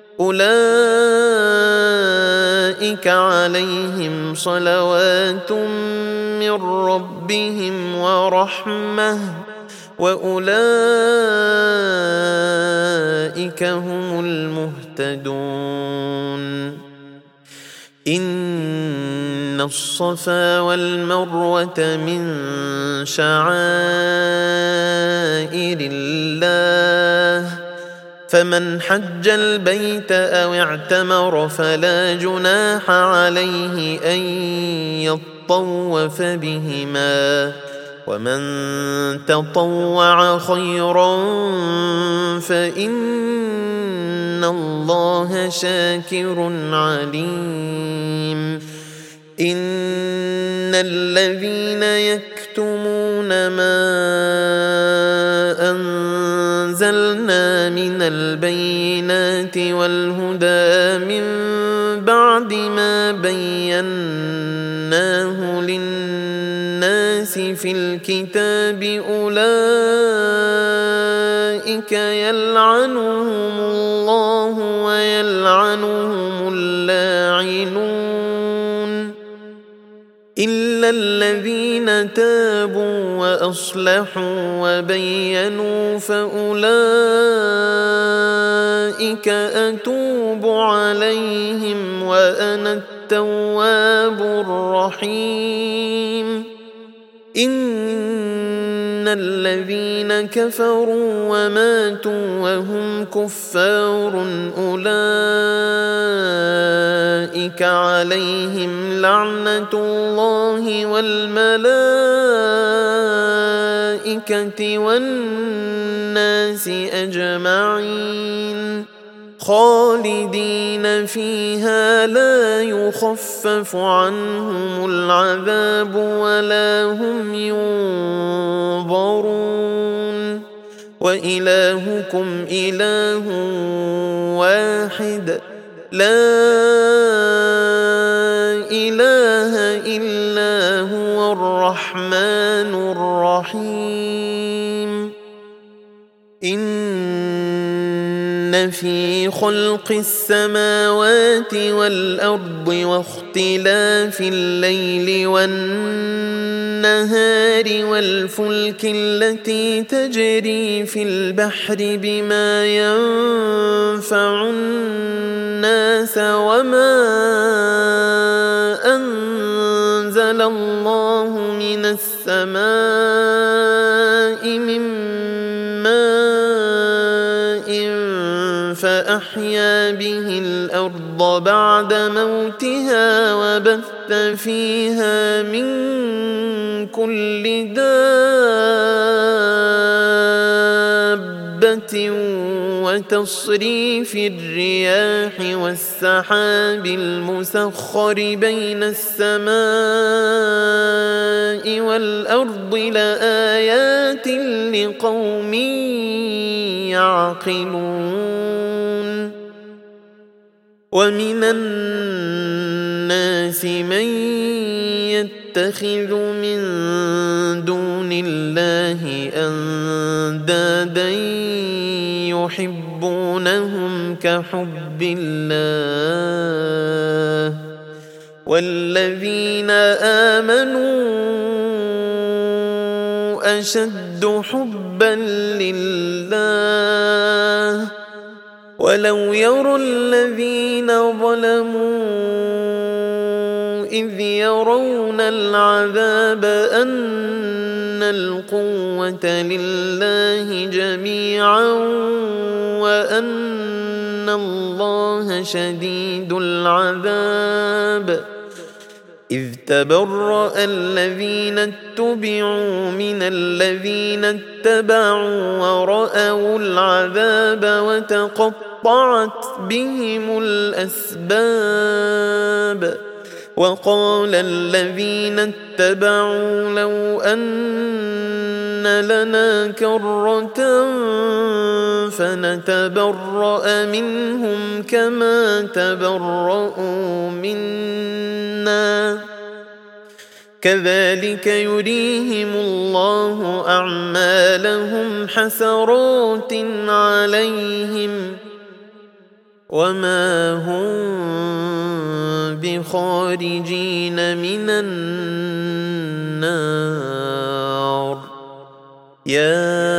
Speaker 1: أولئك عليهم صلوات من ربهم ورحمة وأولئك هم المهتدون إن الصفا والمروة من شعائر الله فمن حج البيت أو اعتمر فلا جناح عليه أن يطوف بهما ومن تطوع خيرا فإن الله شاكر عليم إن الذين يكتمون ما أنزلنا من البينات والهدى من بعد ما بيناه للناس في الكتاب أولئك يلعنهم الله ويلعنهم اللاعنون إلا الذين تابوا وأصلحوا وبينوا فأولئك أتوب عليهم وأنا التواب الرحيم إن الذين كفروا وماتوا وهم كفار أولئك عليهم لعنة الله والملائكة والناس أجمعين خالدين فيها لا يخفف عنهم العذاب ولا هم ينظرون وإلهكم إله واحد لا إله إلا هو الرحمن الرحيم في خلق السماوات والأرض واختلاف الليل والنهار والفلك التي تجري في البحر بما ينفع الناس وما أنزل الله من السماء من ماء فأحيا به الأرض بعد موتها وبث فيها من كل دابة وتصريف الرياح والسحاب المسخر بين السماء والأرض لآيات لقوم يعقلون ومن الناس من يتخذ من دون الله أندادا يحبونهم كحب الله والذين آمنوا أشد حبا لله ولو يرى الذين ظلموا إذ يرون العذاب أن القوة لله جميعا وأن الله شديد العذاب إذ تبرأ الذين اتبعوا من الذين اتبعوا ورأوا العذاب وتقطعت بهم الأسباب وقال الذين اتبعوا لو أن لنا كرة فنتبرأ منهم كما تبرؤوا منا كذلك يريهم الله أعمالهم حسرات عليهم وما هم بخارجين من النار يا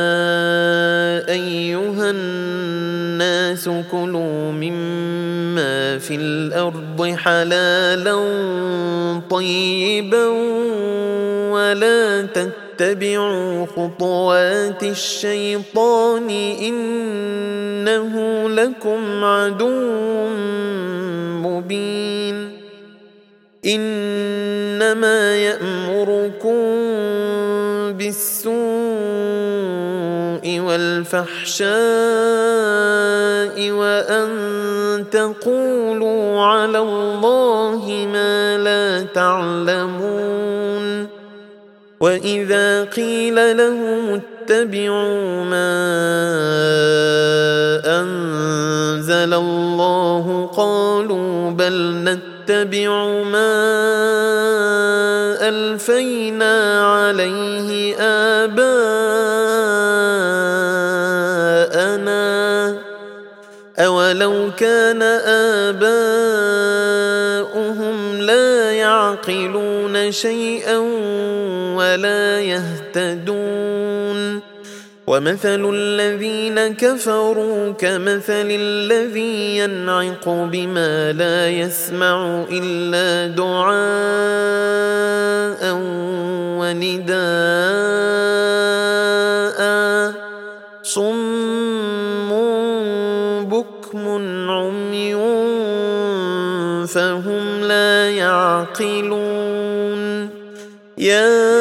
Speaker 1: أيها الناس كلوا مما في الأرض حلالا طيبا ولا تتبعوا خطوات الشيطان إنه لكم عدو مبين إنما يأمركم بالسوء والفحشاء وأن تقولوا على الله ما لا تعلمون وإذا قيل لهم اتبعوا ما أنزل الله قالوا بل نتبع ما ألفينا عليه آباءنا أولو كان آباؤهم لا يعقلون شيئا ولا يهتدون ومثل الذين كفروا كمثل الذي ينعق بما لا يسمع إلا دعاء ونداء صم بكم عمي فهم لا يعقلون يا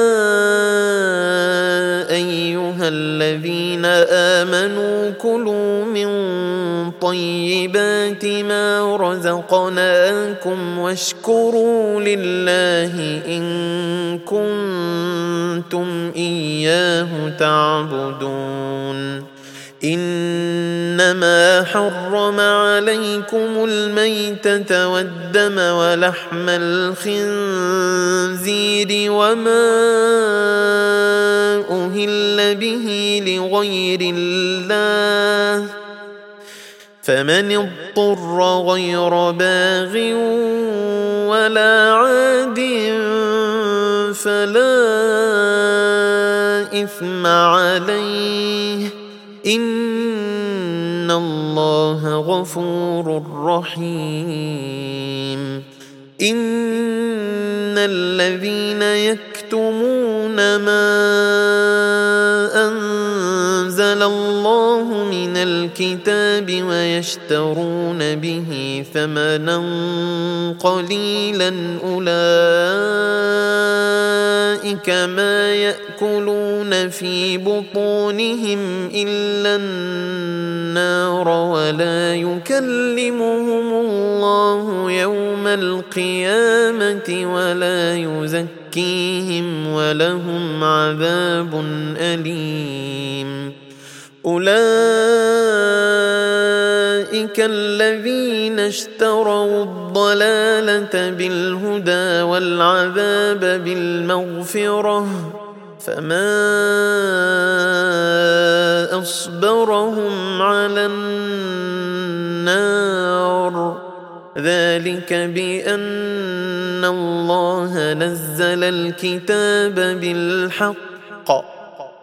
Speaker 1: أيها الذين آمنوا كلوا من طيبات ما رزقناكم واشكروا لله إن كنتم إياه تعبدون إنما حرم عليكم الميتة والدم ولحم الخنزير وما أهل به لغير الله فمن اضطر غير باغ ولا عاد فلا إثم عليه إن الله غفور رحيم. إن الذين يكتمون ما أنزل الله من الكتاب ويشترون به ثمنا قليلا أولئك ما يأكلون في بطونهم إلا النار ولا يكلمهم الله يوم القيامة ولا يزكيهم ولهم عذاب أليم. أولئك الذين اشتروا الضلالة بالهدى والعذاب بالمغفرة فما أصبرهم على النار ذلك بأن الله نزل الكتاب بالحق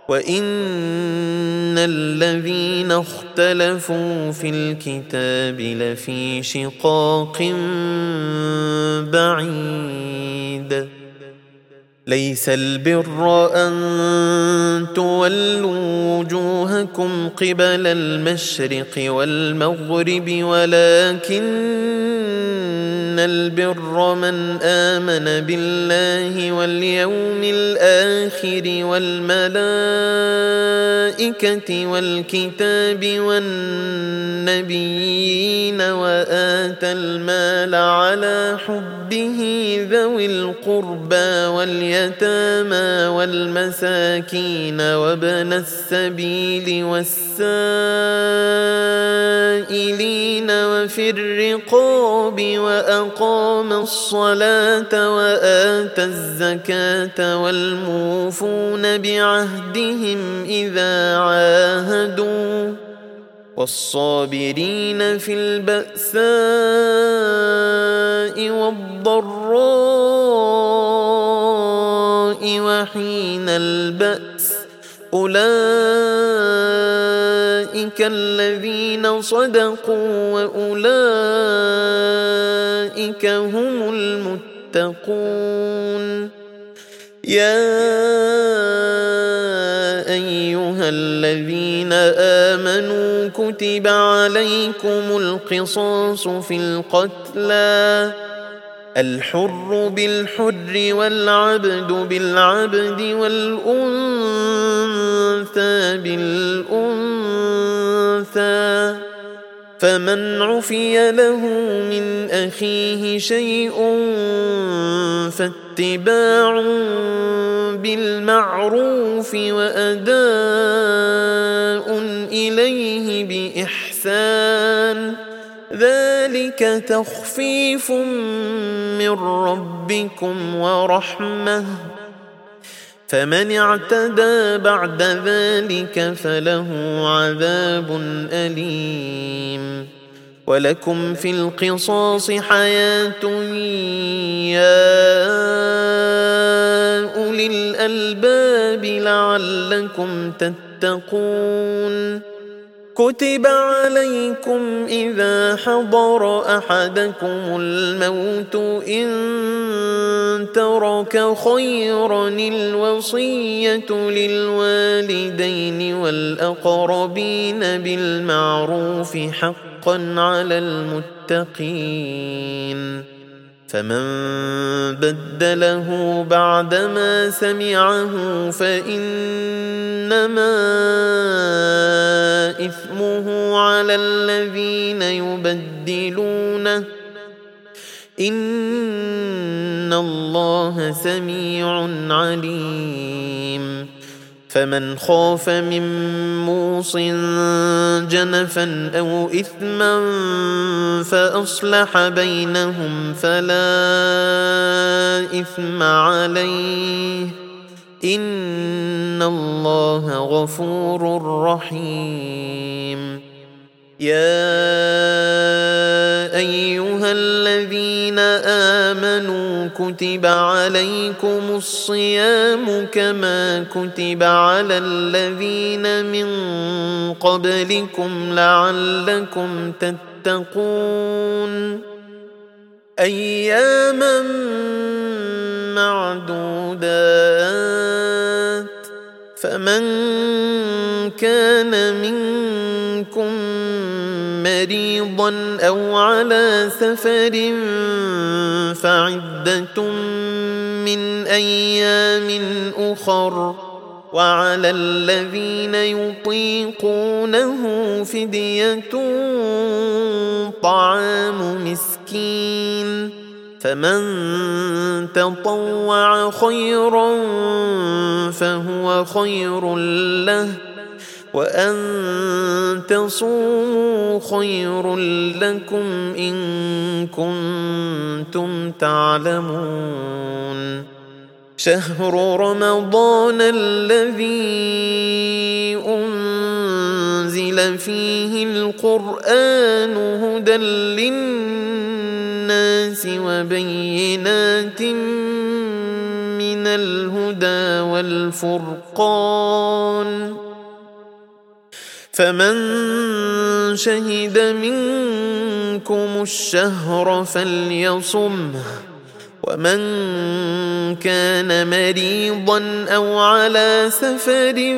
Speaker 1: وإن الذين اختلفوا في الكتاب لفي شقاق بعيد. ليس البر أن تولوا وجوهكم قبل المشرق والمغرب ولكن البر من آمن بالله واليوم الآخر والملائكة والكتاب والنبيين وآتى المال على حبه ذوي القربى واليتامى والمساكين وابن السبيل والسائلين وفي الرقاب وأقام الصلاة وآتى الزكاة والموفون بعهدهم إذا عاهدوا والصابرين في البأساء والضراء وحين البأس أولئك الذين صدقوا وأولئك هم المتقون. يا أيها الذين آمنوا كتب عليكم القصاص في القتلى الحر بالحر والعبد بالعبد والأنثى بالأنثى فمن عفي له من أخيه شيء فاتباع بالمعروف وأداء إليه بإحسان ذلك تخفيف من ربكم ورحمة فمن اعتدى بعد ذلك فله عذاب أليم. ولكم في القصاص حياة يا أولي الألباب لعلكم تتقون. كتب عليكم إذا حضر أحدكم الموت إن ترك خيرا الوصية للوالدين والأقربين بالمعروف حقا على المتقين. فمن بدله بعدما سمعه فإنما إثمه على الذين يبدلونه إن الله سميع عليم. فمن خاف من موص جنفا أو إثما فأصلح بينهم فلا إثم عليه إن الله غفور رحيم. يا أيها الذين آمنوا كتب عليكم الصيام كما كتب على الذين من قبلكم لعلكم تتقون أياما معدودات فمن كان منكم مريضا أو على سفر فعدة من أيام أخر وعلى الذين يطيقونه فدية طعام مسكين فمن تطوع خيرا فهو خير له وأن تصوموا خير لكم إن كنتم تعلمون شهر رمضان الذي أنزل فيه القرآن هدى للناس وبينات من الهدى والفرقان فمن شهد منكم الشهر فليصمه ومن كان مريضا أو على سفر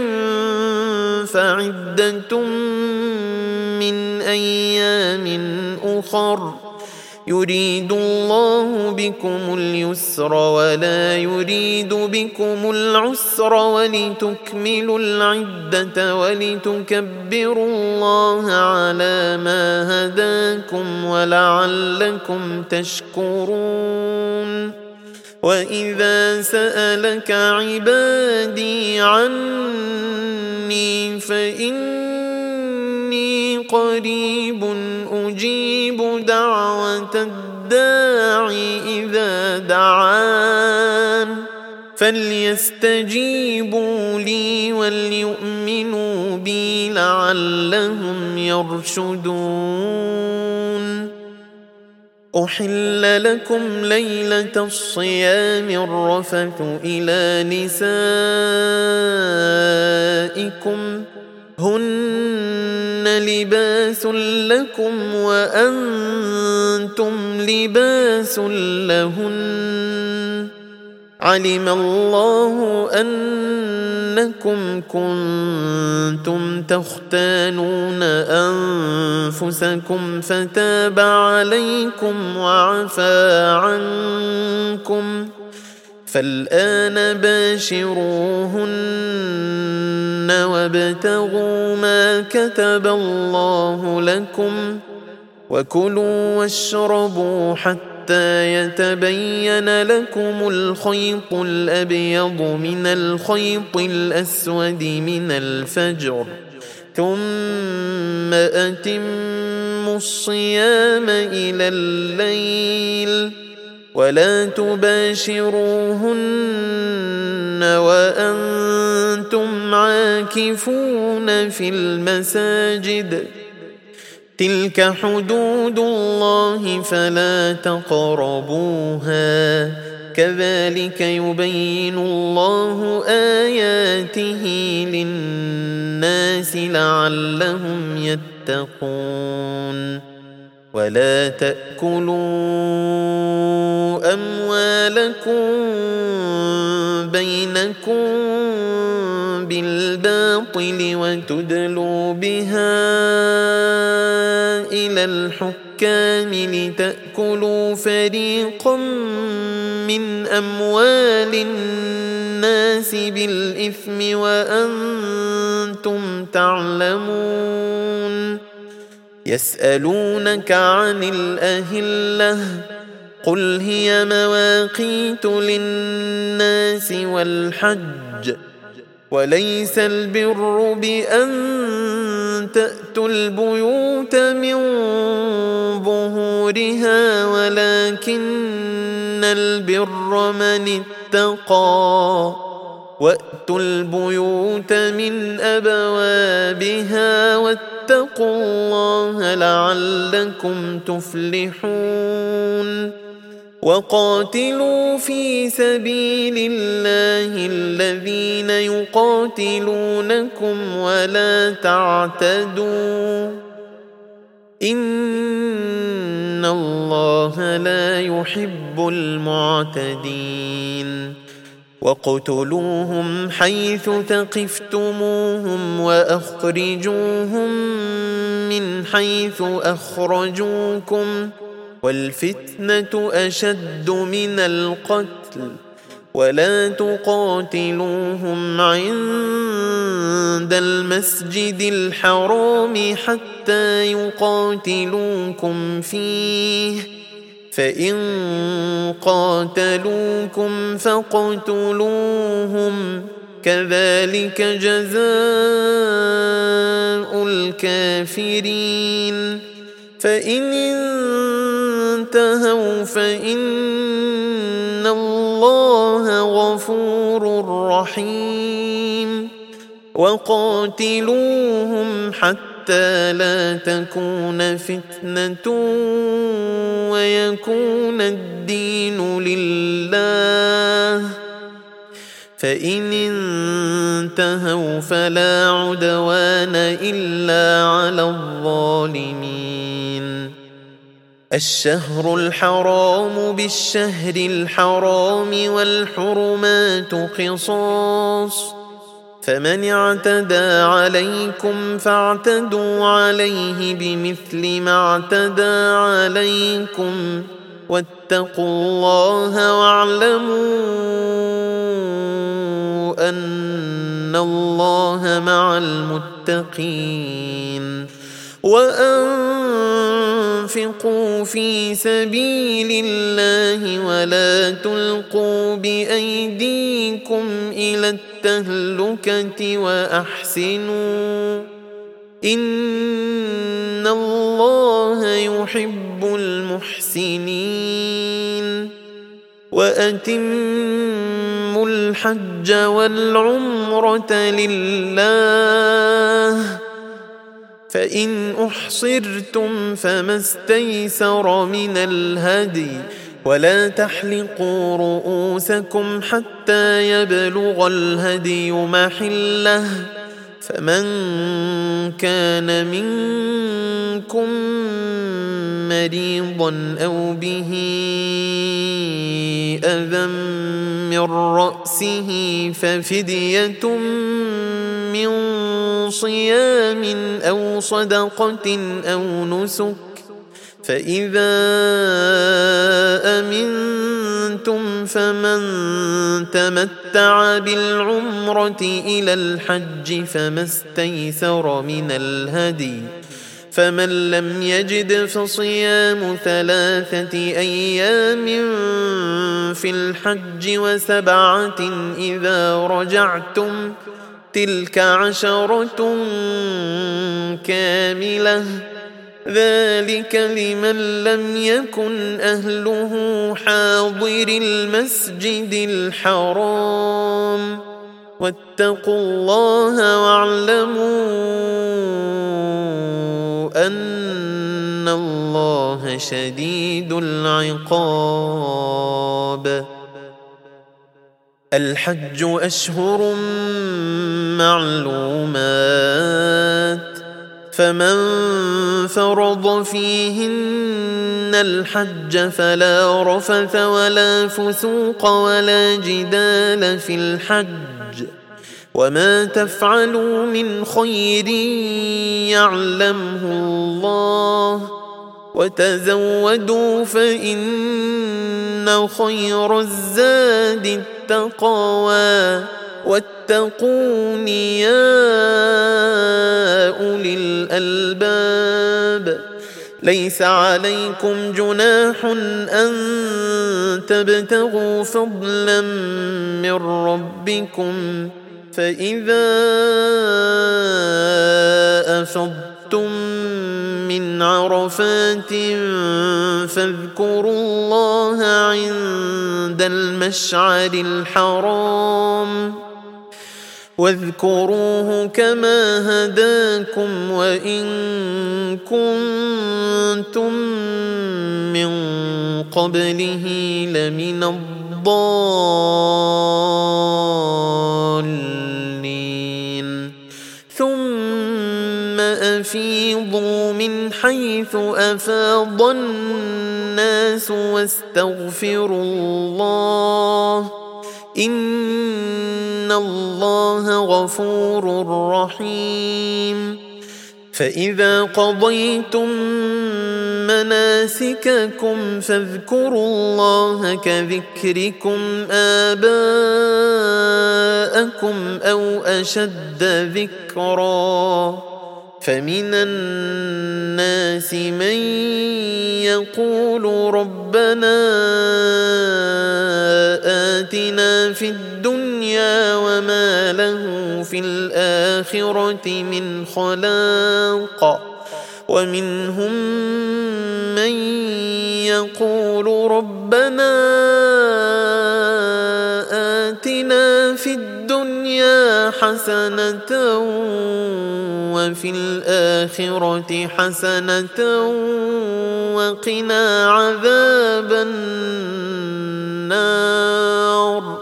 Speaker 1: فعدة من أيام أخر يريد الله بكم اليسر ولا يريد بكم العسر ولتكملوا العدة ولتكبروا الله على ما هداكم ولعلكم تشكرون وإذا سألك عبادي عني فإني قريب أجيب دعوة الداعي إذا دعان فليستجيبوا لي وليؤمنوا بي لعلهم يرشدون أحل لكم ليلة الصيام الرفث إلى نسائكم هن لباس لكم وأنتم لباس لهن علم الله أنكم كنتم تختانون أنفسكم فتاب عليكم وعفى عنكم فالآن باشروهن وابتغوا ما كتب الله لكم وكلوا واشربوا حتى يتبين لكم الخيط الأبيض من الخيط الأسود من الفجر ثم أتموا الصيام إلى الليل ولا تباشروهن وأنتم عاكفون في المساجد تلك حدود الله فلا تقربوها كذلك يبين الله آياته للناس لعلهم يتقون ولا تأكلوا أموالكم بينكم بالباطل وتدلوا بها إلى الحكام لتأكلوا فريقا من أموال الناس بالإثم وأنتم تعلمون يسألونك عن الأهلة قل هي مواقيت للناس والحج وليس البر بأن تأتوا البيوت من ظهورها ولكن البر من اتقى وأتوا البيوت من أبوابها واتقوا الله لعلكم تفلحون وقاتلوا في سبيل الله الذين يقاتلونكم ولا تعتدوا إن الله لا يحب المعتدين وَاقْتُلُوهُمْ حَيْثُ ثَقِفْتُمُوهُمْ وَأَخْرِجُوهُمْ مِنْ حَيْثُ أَخْرَجُوكُمْ وَالْفِتْنَةُ أَشَدُّ مِنَ الْقَتْلِ وَلَا تُقَاتِلُوهُمْ عِندَ الْمَسْجِدِ الْحَرَامِ حَتَّى يُقَاتِلُوكُمْ فِيهِ فَإِن قَاتَلُوكُمْ فَاقْتُلُوهُمْ كَذَلِكَ جَزَاءُ الْكَافِرِينَ فَإِنِ انتهوا فَإِنَّ اللَّهَ غَفُورٌ رَّحِيمٌ وَقَاتِلُوهُمْ حَتَّى لَا تَكُونَ فِتْنَةٌ وَيَكُونَ الدِّينُ لِلَّهِ فَإِنِ انتهوا فَلَا عُدْوَانَ إِلَّا عَلَى الظَّالِمِينَ الشهر الحرام بالشهر الحرام والحرمات قصاص فمن اعتدى عليكم فاعتدوا عليه بمثل ما اعتدى عليكم واتقوا الله واعلموا أن الله مع المتقين وأنفقوا في سبيل الله ولا تلقوا بأيديكم إلى التهلكة وأحسنوا إن الله يحب المحسنين وأتموا الحج والعمرة لله فإن أحصرتم فما استيسر من الهدي ولا تحلقوا رؤوسكم حتى يبلغ الهدي محله فمن كان منكم مريضا أو به أذى من رأسه ففدية من صيام أو صدقة أو نسك فإذا أمنتم فمن تمتع بالعمرة إلى الحج فما استيسر من الهدي فمن لم يجد فصيام 3 أيام في الحج و7 إذا رجعتم تلك 10 كاملة ذلك لمن لم يكن أهله حاضر المسجد الحرام واتقوا الله واعلموا أن الله شديد العقاب الحج أشهر معلومات فمن فرض فيهن الحج فلا رفث ولا فسوق ولا جدال في الحج وما تفعلوا من خير يعلمه الله وتزودوا فإن خير الزاد التقوى واتقون يا أولي الألباب ليس عليكم جناح أن تبتغوا فضلا من ربكم فإذا أفضتم من عرفات فاذكروا الله عند المشعر الحرام واذكروه كما هداكم وإن كنتم من قبله لمن الضالين ثم أفيضوا من حيث أفاض الناس واستغفروا الله إن الله غفور رحيم فإذا قضيتم مناسككم فاذكروا الله كذكركم آباءكم أو أشد ذكرا فمن الناس من يقول ربنا آتنا في الدنيا وما له في الآخرة من خلاق ومنهم من يقول ربنا آتنا في الدنيا حسنة وفي الآخرة حسنة وقنا عذاب النار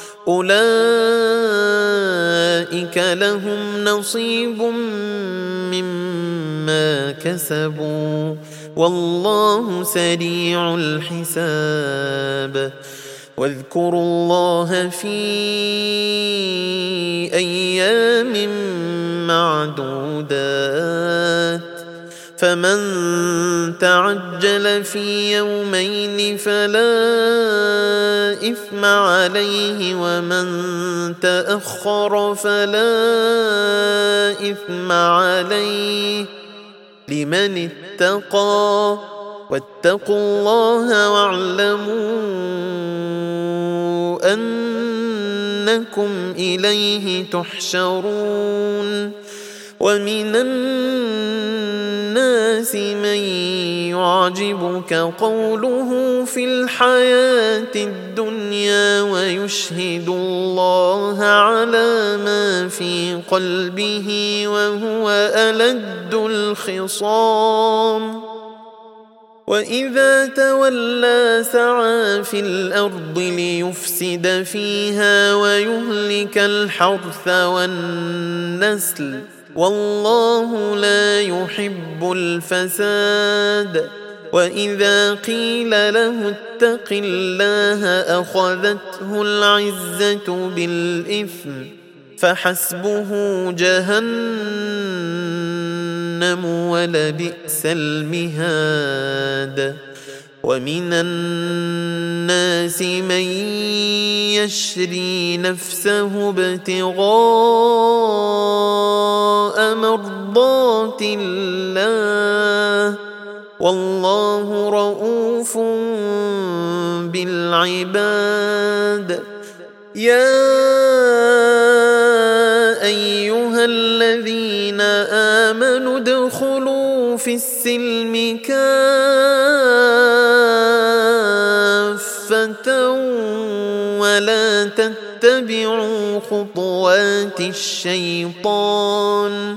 Speaker 1: أولئك لهم نصيب مما كسبوا والله سريع الحساب واذكروا الله في أيام معدودات فمن تعجل في يومين فلا إثم عليه ومن تأخر فلا إثم عليه لمن اتقى واتقوا الله واعلموا أنكم إليه تحشرون ومن الناس من يعجبك قوله في الحياة الدنيا ويشهد الله على ما في قلبه وهو ألد الخصام وإذا تولى سعى في الأرض ليفسد فيها ويهلك الحرث والنسل والله لا يحب الفساد وإذا قيل له اتق الله أخذته العزة بالإثم فحسبه جهنم ولبئس المهاد ومن الناس من يشري نفسه ابتغاء مرضات الله والله رؤوف بالعباد يا أيها الذين آمنوا ادخلوا في السلم كافة ولا تتبعوا خطوات الشيطان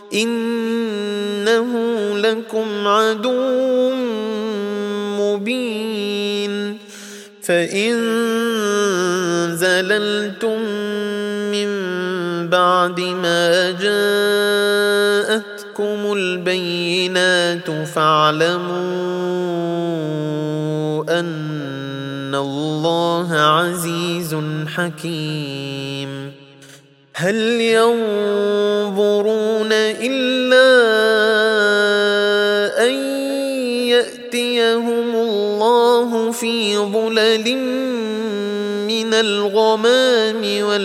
Speaker 1: إنه لكم عدو مبين فإن زللتم من بعد ما جاءتكم البينات فاعلموا أن الله عزيز حكيم هل ينظرون إلا أن يأتيهم الله في ظلل من الغمام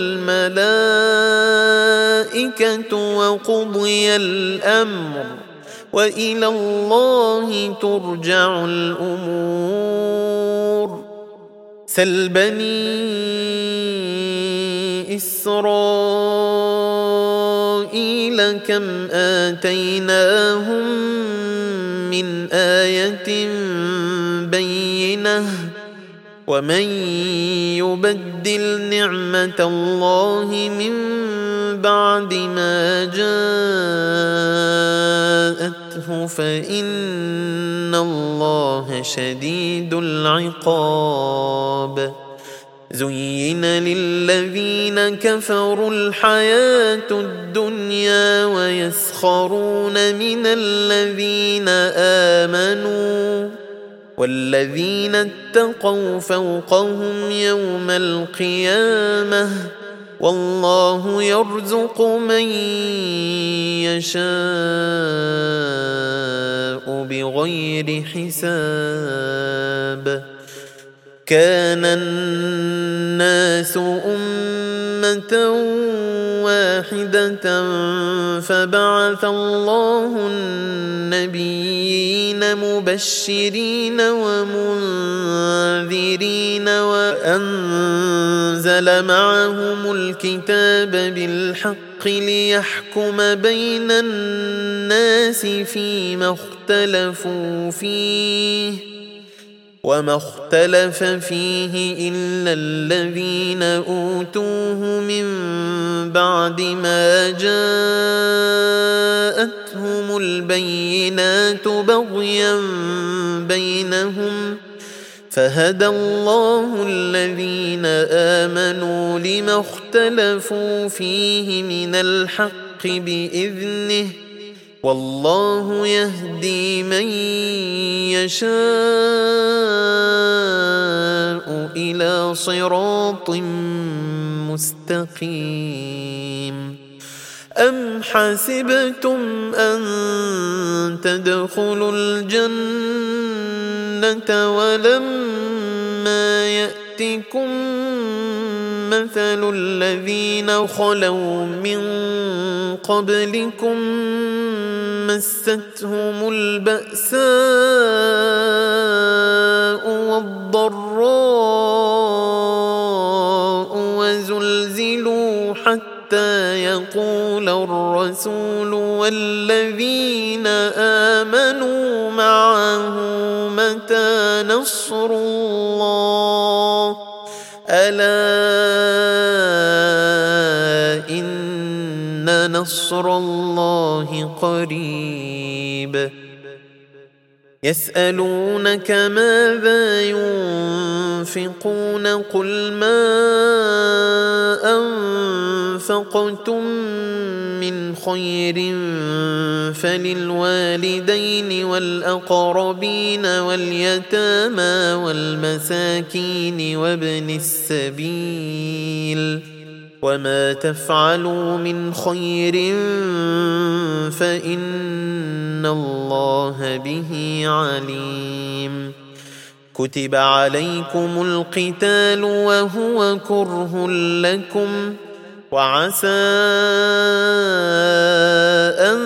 Speaker 1: والملائكة وقضي الأمر وإلى الله ترجع الأمور سل بني إسرائيل كم آتيناهم من آية بينة ومن يبدل نعمة الله من بعد ما جاءته فإن الله شديد العقاب. زين للذين كفروا الحياة الدنيا ويسخرون من الذين آمنوا والذين اتقوا فوقهم يوم القيامة والله يرزق من يشاء بغير حساب. كان الناس أمة واحدة فبعث الله النبيين مبشرين ومنذرين وأنزل معهم الكتاب بالحق ليحكم بين الناس فيما اختلفوا فيه وما اختلف فيه إلا الذين أوتوه من بعد ما جاءتهم البينات بغيا بينهم فهدى الله الذين آمنوا لما اختلفوا فيه من الحق بإذنه والله يهدي من يشاء إلى صراط مستقيم. أم حسبتم أن تدخلوا الجنة ولما يأتكم مثل الذين خلوا من قبلكم مستهم البأساء والضراء وزلزلوا حتى يقول الرسول والذين آمنوا معه متى نصر الله ألا إن نصر الله قريب. يسألونك ماذا ينفقون قل ما أنفقتم من خير فللوالدين والأقربين واليتامى والمساكين وابن السبيل وما تفعلوا من خير فإن الله به عليم. كتب عليكم القتال وهو كره لكم وعسى أن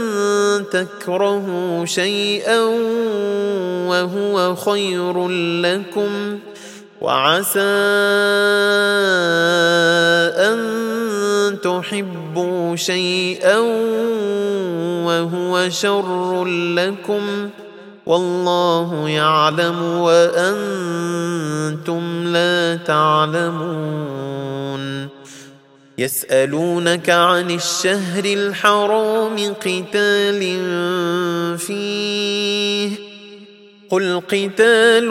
Speaker 1: تكرهوا شيئا وهو خير لكم وعسى أن تحبوا شيئا وهو شر لكم والله يعلم وأنتم لا تعلمون. يسألونك عن الشهر الحرام قتال فيه قل قتال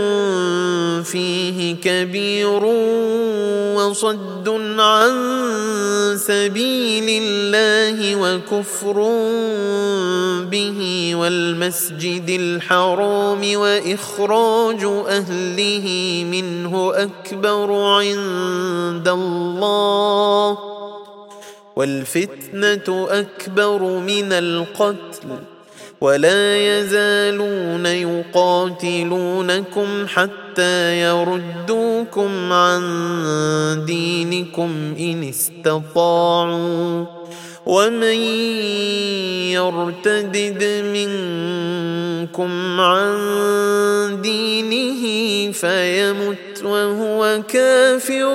Speaker 1: فيه كبير وصد عن سبيل الله وكفر به والمسجد الحرام وإخراج أهله منه أكبر عند الله والفتنة أكبر من القتل ولا يزالون يقاتلونكم حتى يردوكم عن دينكم إن استطاعوا ومن يرتدد منكم عن دينه فيمت وهو كافر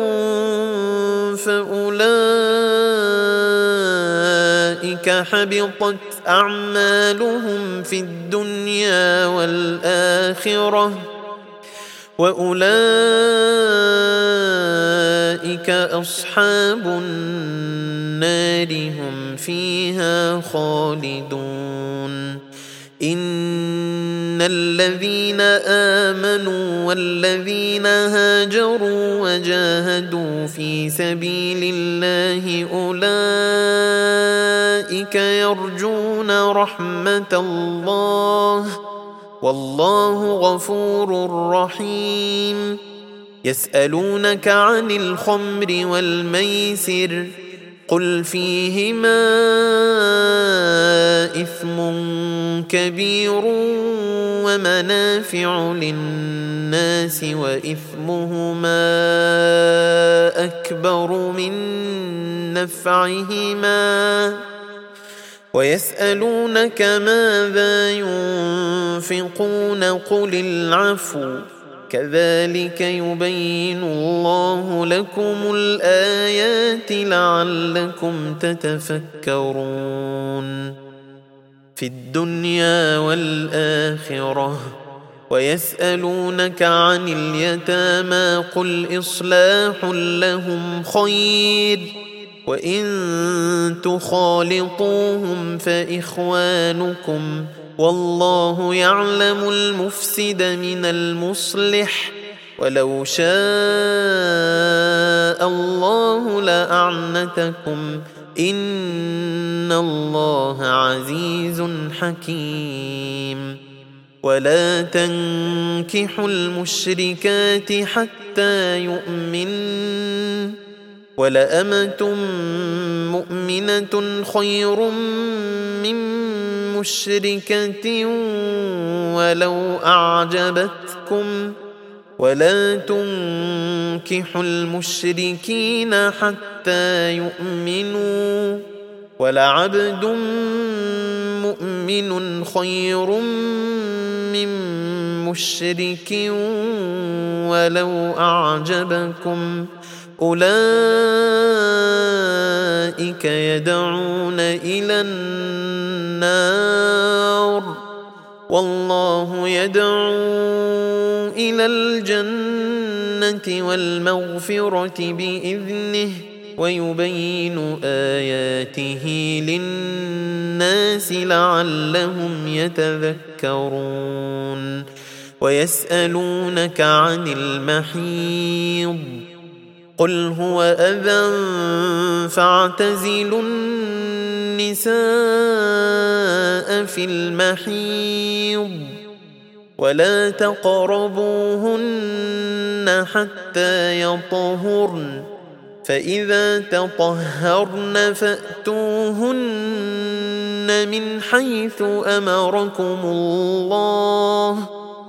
Speaker 1: فأولئك حبطت أعمالهم في الدنيا والآخرة وأولئك أصحاب النار هم فيها خالدون إن الذين آمنوا والذين هاجروا وجاهدوا في سبيل الله أولئك يرجون رحمة الله والله غفور رحيم يسألونك عن الخمر والميسر قل فيهما إثم كبير ومنافع للناس وإثمهما أكبر من نفعهما ويسألونك ماذا ينفقون قل العفو كذلك يبين الله لكم الآيات لعلكم تتفكرون في الدنيا والآخرة ويسألونك عن اليتامى قل إصلاح لهم خير وإن تخالطوهم فإخوانكم والله يعلم المفسد من المصلح ولو شاء الله لأعنتكم إن الله عزيز حكيم ولا تنكحوا المشركات حتى يؤمنن ولأمة مؤمنة خير من مشركة ولو أعجبتكم ولا تنكحوا المشركين حتى يؤمنوا ولعبد مؤمن خير من مشرك ولو أعجبكم أولئك يدعون إلى النار والله يدعو إلى الجنة والمغفرة بإذنه ويبين آياته للناس لعلهم يتذكرون ويسألونك عن المحيض قل هو أذى فاعتزلوا النساء في المحيض ولا تقربوهن حتى يطهرن فإذا تطهرن فأتوهن من حيث أمركم الله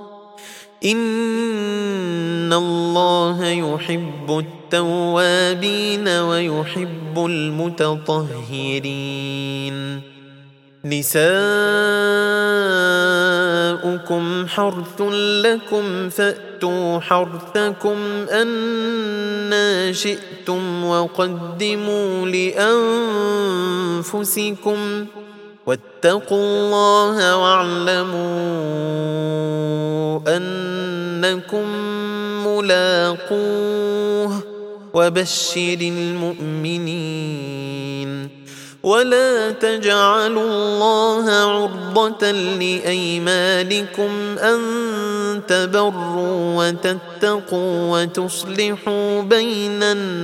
Speaker 1: إن الله يحب التوابين ويحب المتطهرين نساؤكم حرث لكم فأتوا حرثكم أنى شئتم وقدموا لأنفسكم واتقوا الله واعلموا أنكم ملاقوه وبشر المؤمنين ولا تجعلوا الله عرضة لأيمانكم أن تبروا وتتقوا وتصلحوا بين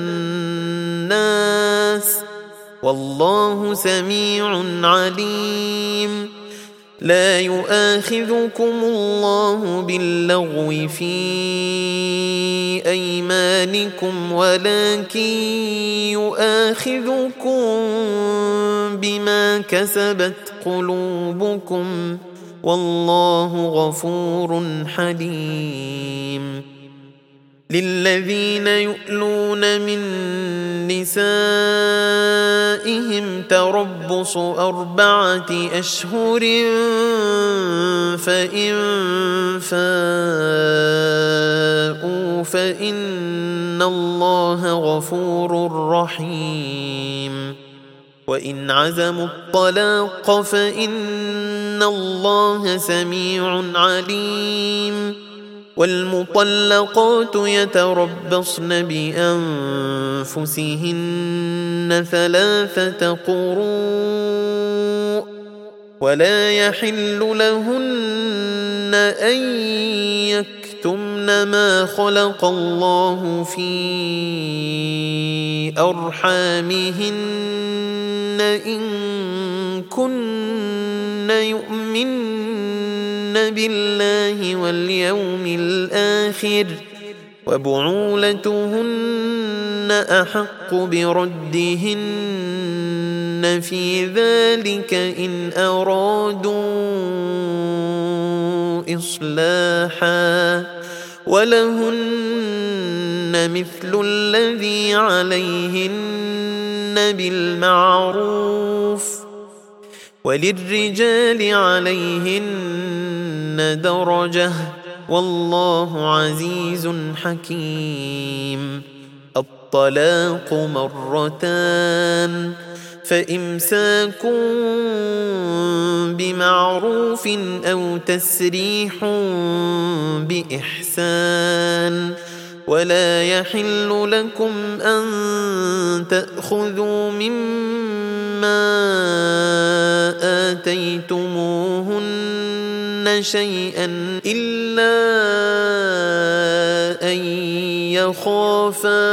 Speaker 1: الناس والله سميع عليم لا يؤاخذكم الله باللغو في أيمانكم ولكن يؤاخذكم بما كسبت قلوبكم والله غفور حليم للذين يؤلون من نسائهم تربص 4 أشهر فإن فاءوا فإن الله غفور رحيم وإن عزموا الطلاق فإن الله سميع عليم والمطلقات يتربصن بأنفسهن 3 قروء ولا يحل لهن أن يكتمن ما خلق الله في أرحامهن إن كن يؤمن بالله واليوم الآخر وبعولتهن أحق بردهن في ذلك إن أرادوا إصلاحا ولهن مثل الذي عليهن بالمعروف وللرجال عليهن درجة والله عزيز حكيم. الطلاق 2 فإمساك بمعروف أو تسريح بإحسان ولا يحل لكم أن تأخذوا مما آتيتموهن شيئا إلا أن يخافا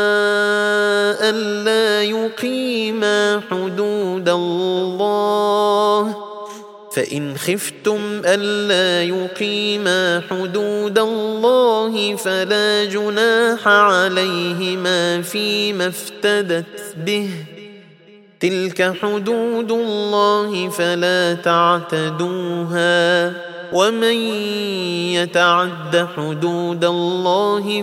Speaker 1: ألا يقيما حدود الله فإن خفتم ألا يقيما حدود الله فلا جناح عليهما فيما افتدت به تلك حدود الله فلا تعتدوها ومن يتعد حدود الله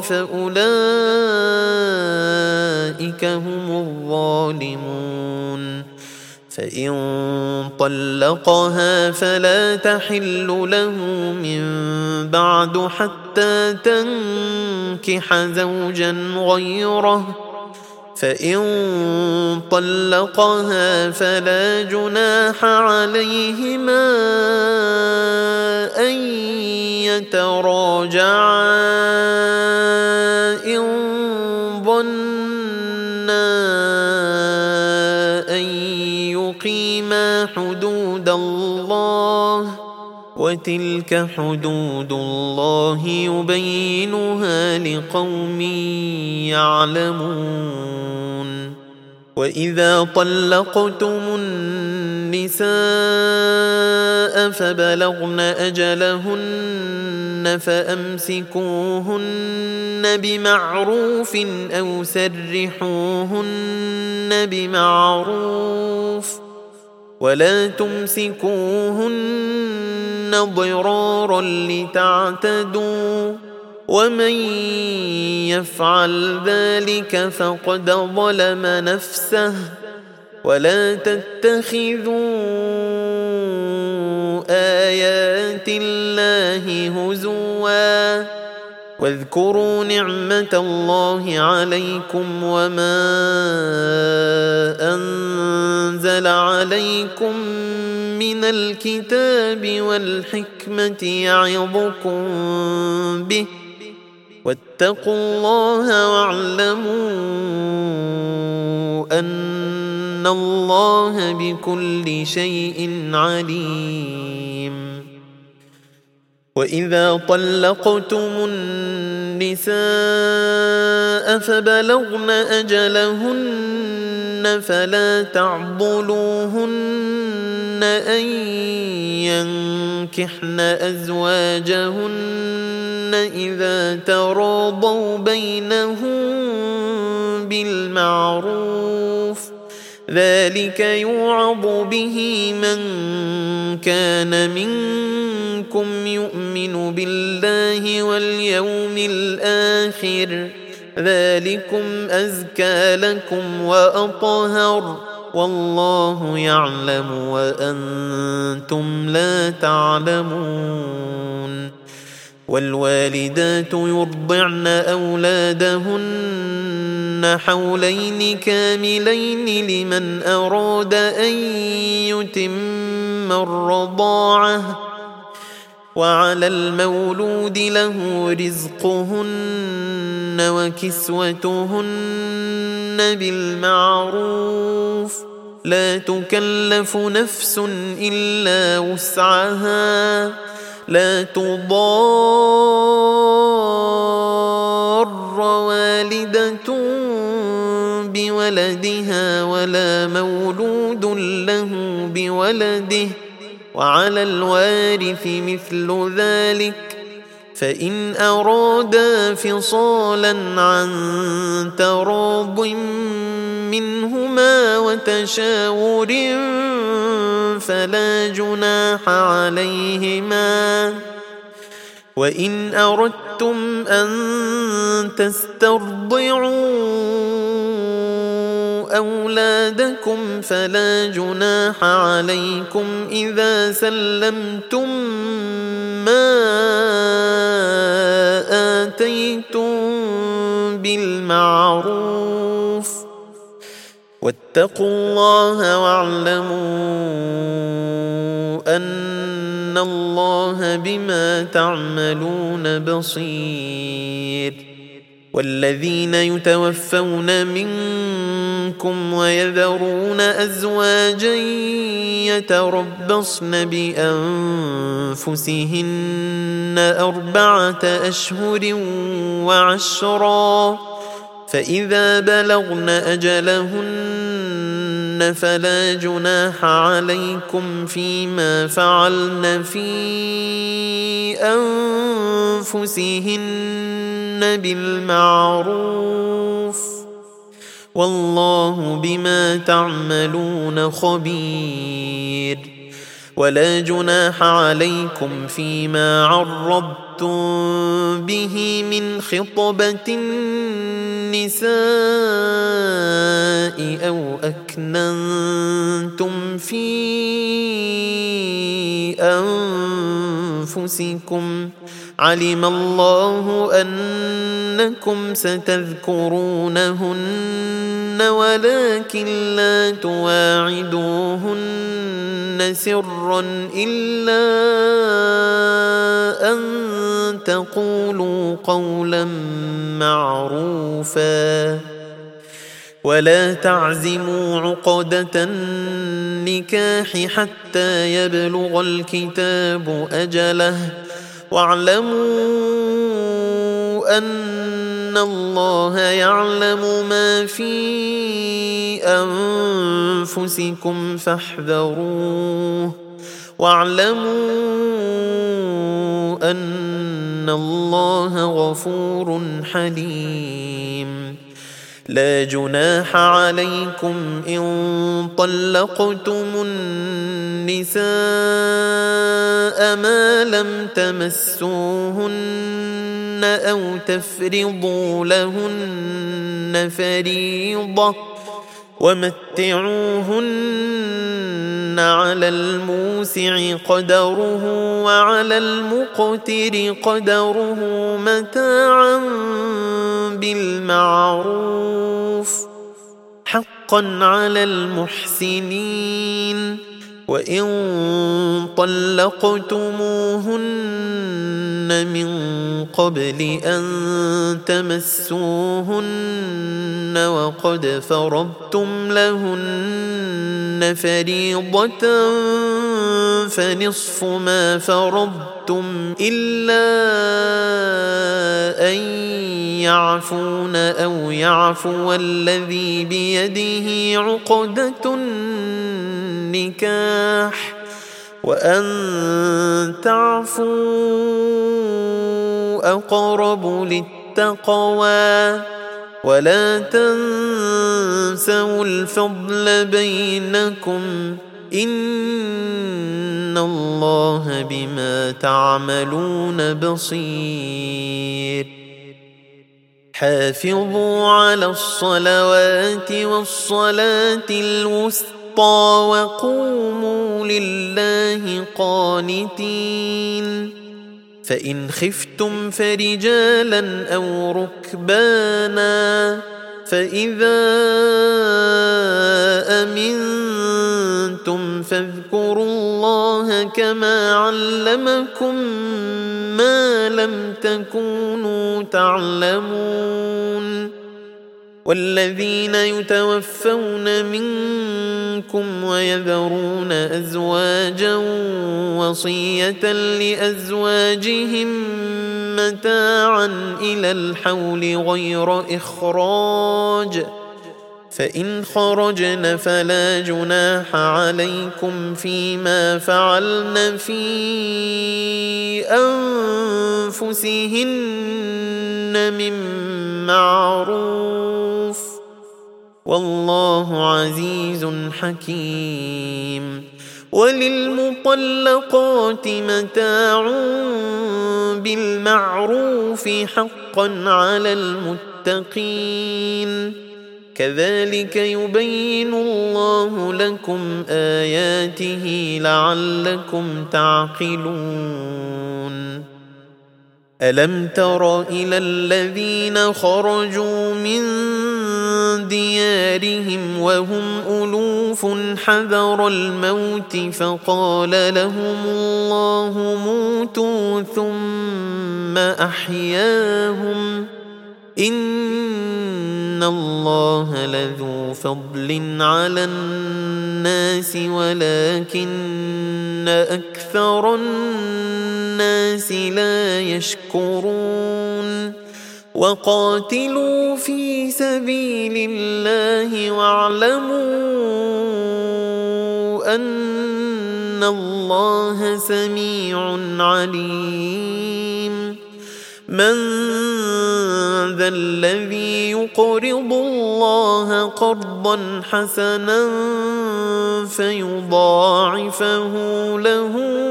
Speaker 1: فأولئك هم الظالمون. فإن طلقها فلا تحل له من بعد حتى تنكح زوجا غيره فإن طلقها فلا جناح عليهما أن يتراجعا إن ظنا أن يقيما حدود الله وتلك حدود الله يبينها لقوم يعلمون. وإذا طلقتم النساء فبلغن أجلهن فأمسكوهن بمعروف أو سرحوهن بمعروف ولا تمسكوهن ضرارا لتعتدوا ومن يفعل ذلك فقد ظلم نفسه ولا تتخذوا آيات الله هزوا واذكروا نعمة الله عليكم وما أنزل عليكم من الكتاب والحكمة يعظكم به واتقوا الله واعلموا أن الله بكل شيء عليم. وإذا طلقتم النساء فبلغن أجلهن فلا تعضلوهن أن ينكحن أزواجهن إذا تراضوا بينهم بالمعروف ذلك يوعظ به من كان منكم يؤمن بالله واليوم الآخر ذلكم أزكى لكم وأطهر والله يعلم وأنتم لا تعلمون. والوالدات يرضعن أولادهن حولين كاملين لمن أراد أن يتم الرضاعة وعلى المولود له رزقهن وكسوتهن بالمعروف لا تكلف نفس إلا وسعها لا تضار والدة بولدها ولا مولود له بولده وعلى الوارث مثل ذلك فإن أرادا فصالا عن تراض منهما وتشاور فلا جناح عليهما وإن أردتم أن تسترضعوا أولادكم فلا جناح عليكم إذا سلمتم ما آتيتم بالمعروف واتقوا الله واعلموا أن الله بما تعملون بصير والذين يتوفون منكم ويذرون أزواجا يتربصن بأنفسهن 4 أشهر وعشرا فإذا بلغن أجلهن فلا جناح عليكم فيما فعلن في أنفسهن بالمعروف والله بما تعملون خبير ولا جناح عليكم فيما عرضتم به من خطبة النساء أو أكننتم في أنفسكم علم الله أنكم ستذكرونهن ولكن لا تواعدوهن سرا إلا أن تقولوا قولا معروفا ولا تعزموا عقدة النكاح حتى يبلغ الكتاب أجله واعلموا أن الله يعلم ما في أنفسكم فاحذروه واعلموا أن الله غفور حليم لا جناح عليكم إن طلقتم النساء ما لم تمسوهن أو تفرضوا لهن فريضة ومتعوهن على الموسع قدره وعلى المقتر قدره متاعا بالمعروف حقا على المحسنين وإن طلقتموهن من قبل أن تمسوهن وقد فرضتم لهن فريضة فنصف ما فرضتم إلا أن يعفون أو يعفو الذي بيده عقدة النكاح وأن تعفوا أقرب للتقوى ولا تنسوا الفضل بينكم إن الله بما تعملون بصير حافظوا على الصلوات والصلاة الوسطى وقوموا لله قانتين فإن خفتم فرجالا أو ركبانا فإذا أمنتم فاذكروا الله الله كما علمكم ما لم تكونوا تعلمون والذين يتوفون منكم ويذرون أزواجا وصية لأزواجهم متاعا إلى الحول غير إخراج فإن خرجن فلا جناح عليكم فيما فعلن في أنفسهن من معروف والله عزيز حكيم وللمطلقات متاع بالمعروف حقا على المتقين كذلك يبين الله لكم آياته لعلكم تعقلون ألم تر إلى الذين خرجوا من ديارهم وهم ألوف حذر الموت فقال لهم الله موتوا ثم أحياهم إن الله لذو فضل على الناس ولكن أكثر الناس لا يشكرون وقاتلوا في سبيل الله واعلموا أن الله سميع عليم من ذا الذي يقرض الله قرضا حسنا فيضاعفه له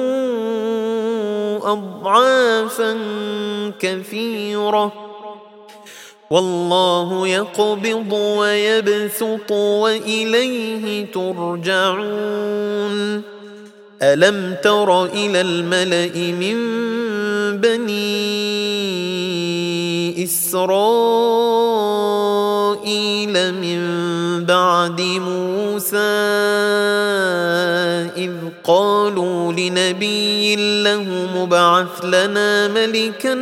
Speaker 1: أضعافا كثيرة والله يقبض ويبسط وإليه ترجعون ألم تر إلى الملأ من بني إسرائيل من بعد موسى إذ قالوا لنبي له مبعث لنا ملكا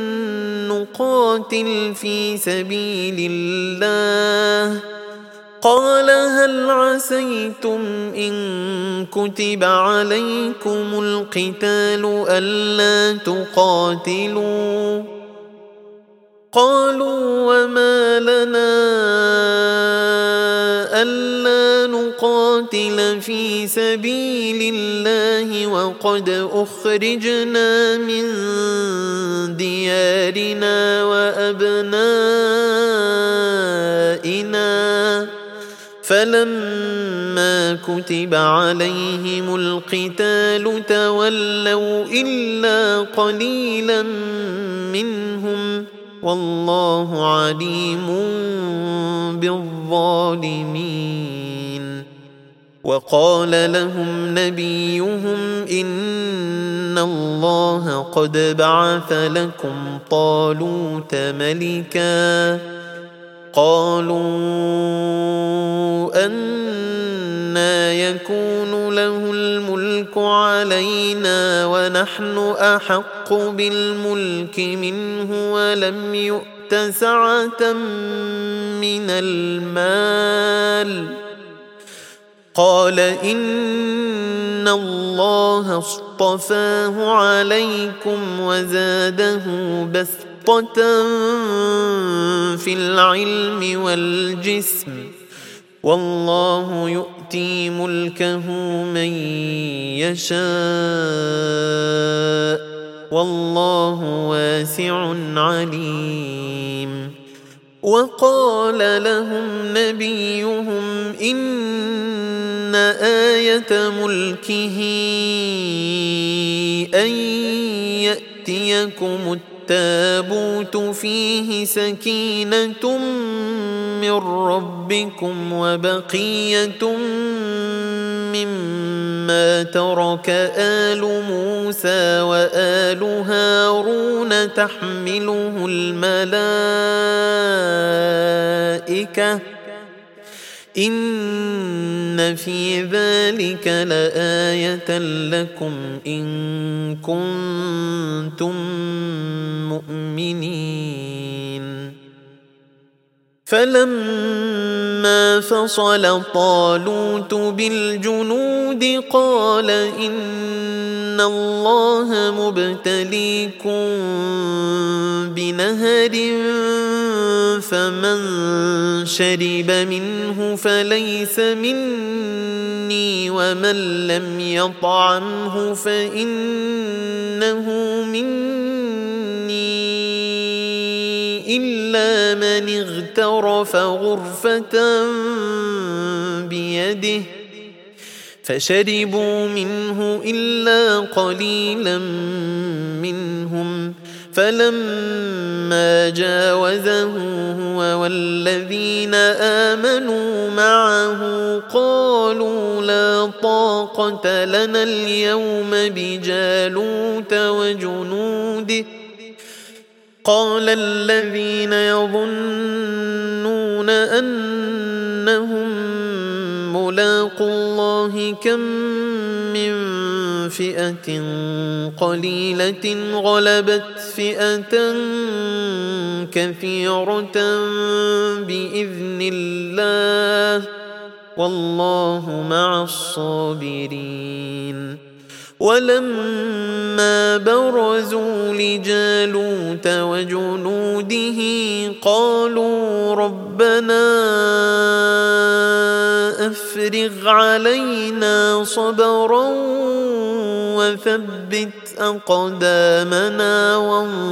Speaker 1: نقاتل في سبيل الله قال هل عسيتم إن كتب عليكم القتال ألا تقاتلوا قالوا وما لنا ألا نقاتل في سبيل الله وقد أخرجنا من ديارنا وأبنائنا فلما كتب عليهم القتال تولوا إلا قليلا منهم والله عليم بالظالمين وقال لهم نبيهم إن الله قد بعث لكم طالوت ملكا قالوا أنى يكون له الملك علينا ونحن أحق بالملك منه ولم يؤت سعة من المال قال إن الله اصطفاه عليكم وزاده بسطة في العلم والجسم والله يؤتي ملكه من يشاء والله واسع عليم وقال لهم نبيهم إن آية ملكه أن يأتيكم التابوت فيه سكينة من ربكم وبقية مما ترك آل موسى وآل هارون تحمله الملائكة إن في ذلك لآية لكم إن كنتم مؤمنين فلما فصل طالوت بالجنود قال إن الله مبتليكم بنهر فمن شرب منه فليس مني ومن لم يطعمه فإنه مني إلا من اغترف غرفة بيده فشربوا منه إلا قليلا منهم فلما جاوزه هو والذين آمنوا معه قالوا لا طاقة لنا اليوم بجالوت وجنوده قال الذين يظنون أنهم ملاقو الله كم من فئة قليلة غلبت فئة كثيرة بإذن الله والله مع الصابرين ولما برزوا لجالوت وجنوده قالوا ربنا أفرغ علينا صبرا وثبت أقدامنا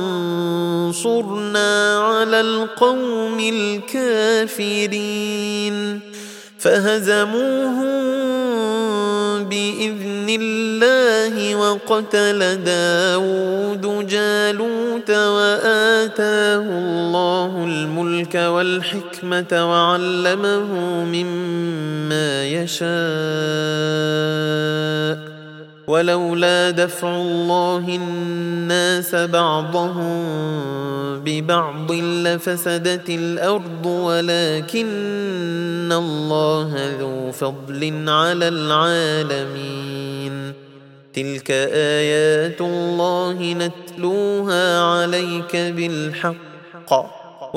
Speaker 1: وانصرنا على القوم الكافرين فهزموهم بإذن الله وقتل داود جالوت وآتاه الله الملك والحكمة وعلمه مما يشاء ولولا دفع الله الناس بعضهم ببعض لفسدت الأرض ولكن الله ذو فضل على العالمين تلك آيات الله نتلوها عليك بالحق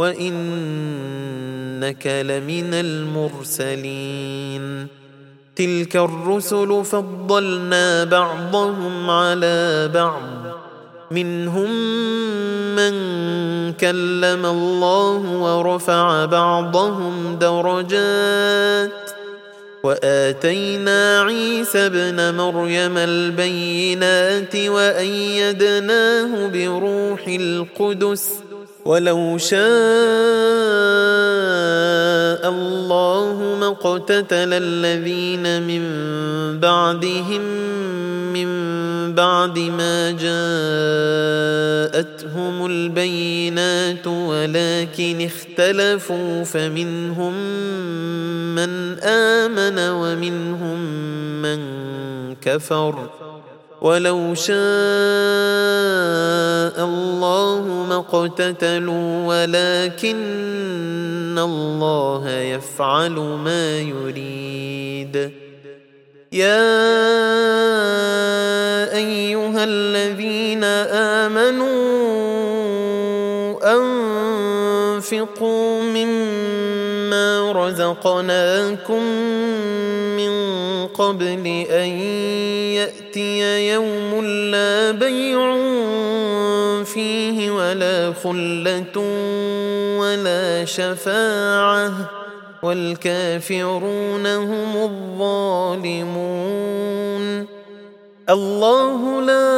Speaker 1: وإنك لمن المرسلين تلك الرسل فضلنا بعضهم على بعض منهم من كلم الله ورفع بعضهم درجات وآتينا عيسى ابن مريم البينات وأيدناه بروح القدس ولو شاء الله ما اقتتل الذين من بعدهم من بعد ما جاءتهم البينات ولكن اختلفوا فمنهم من آمن ومنهم من كفر ولو شاء الله ما اقتتلوا ولكن الله يفعل ما يريد يا أيها الذين آمنوا أنفقوا مما رزقناكم من قبل أن يأتي يوم لا بيع فيه ولا خلة ولا شفاعة والكافرون هم الظالمون الله لا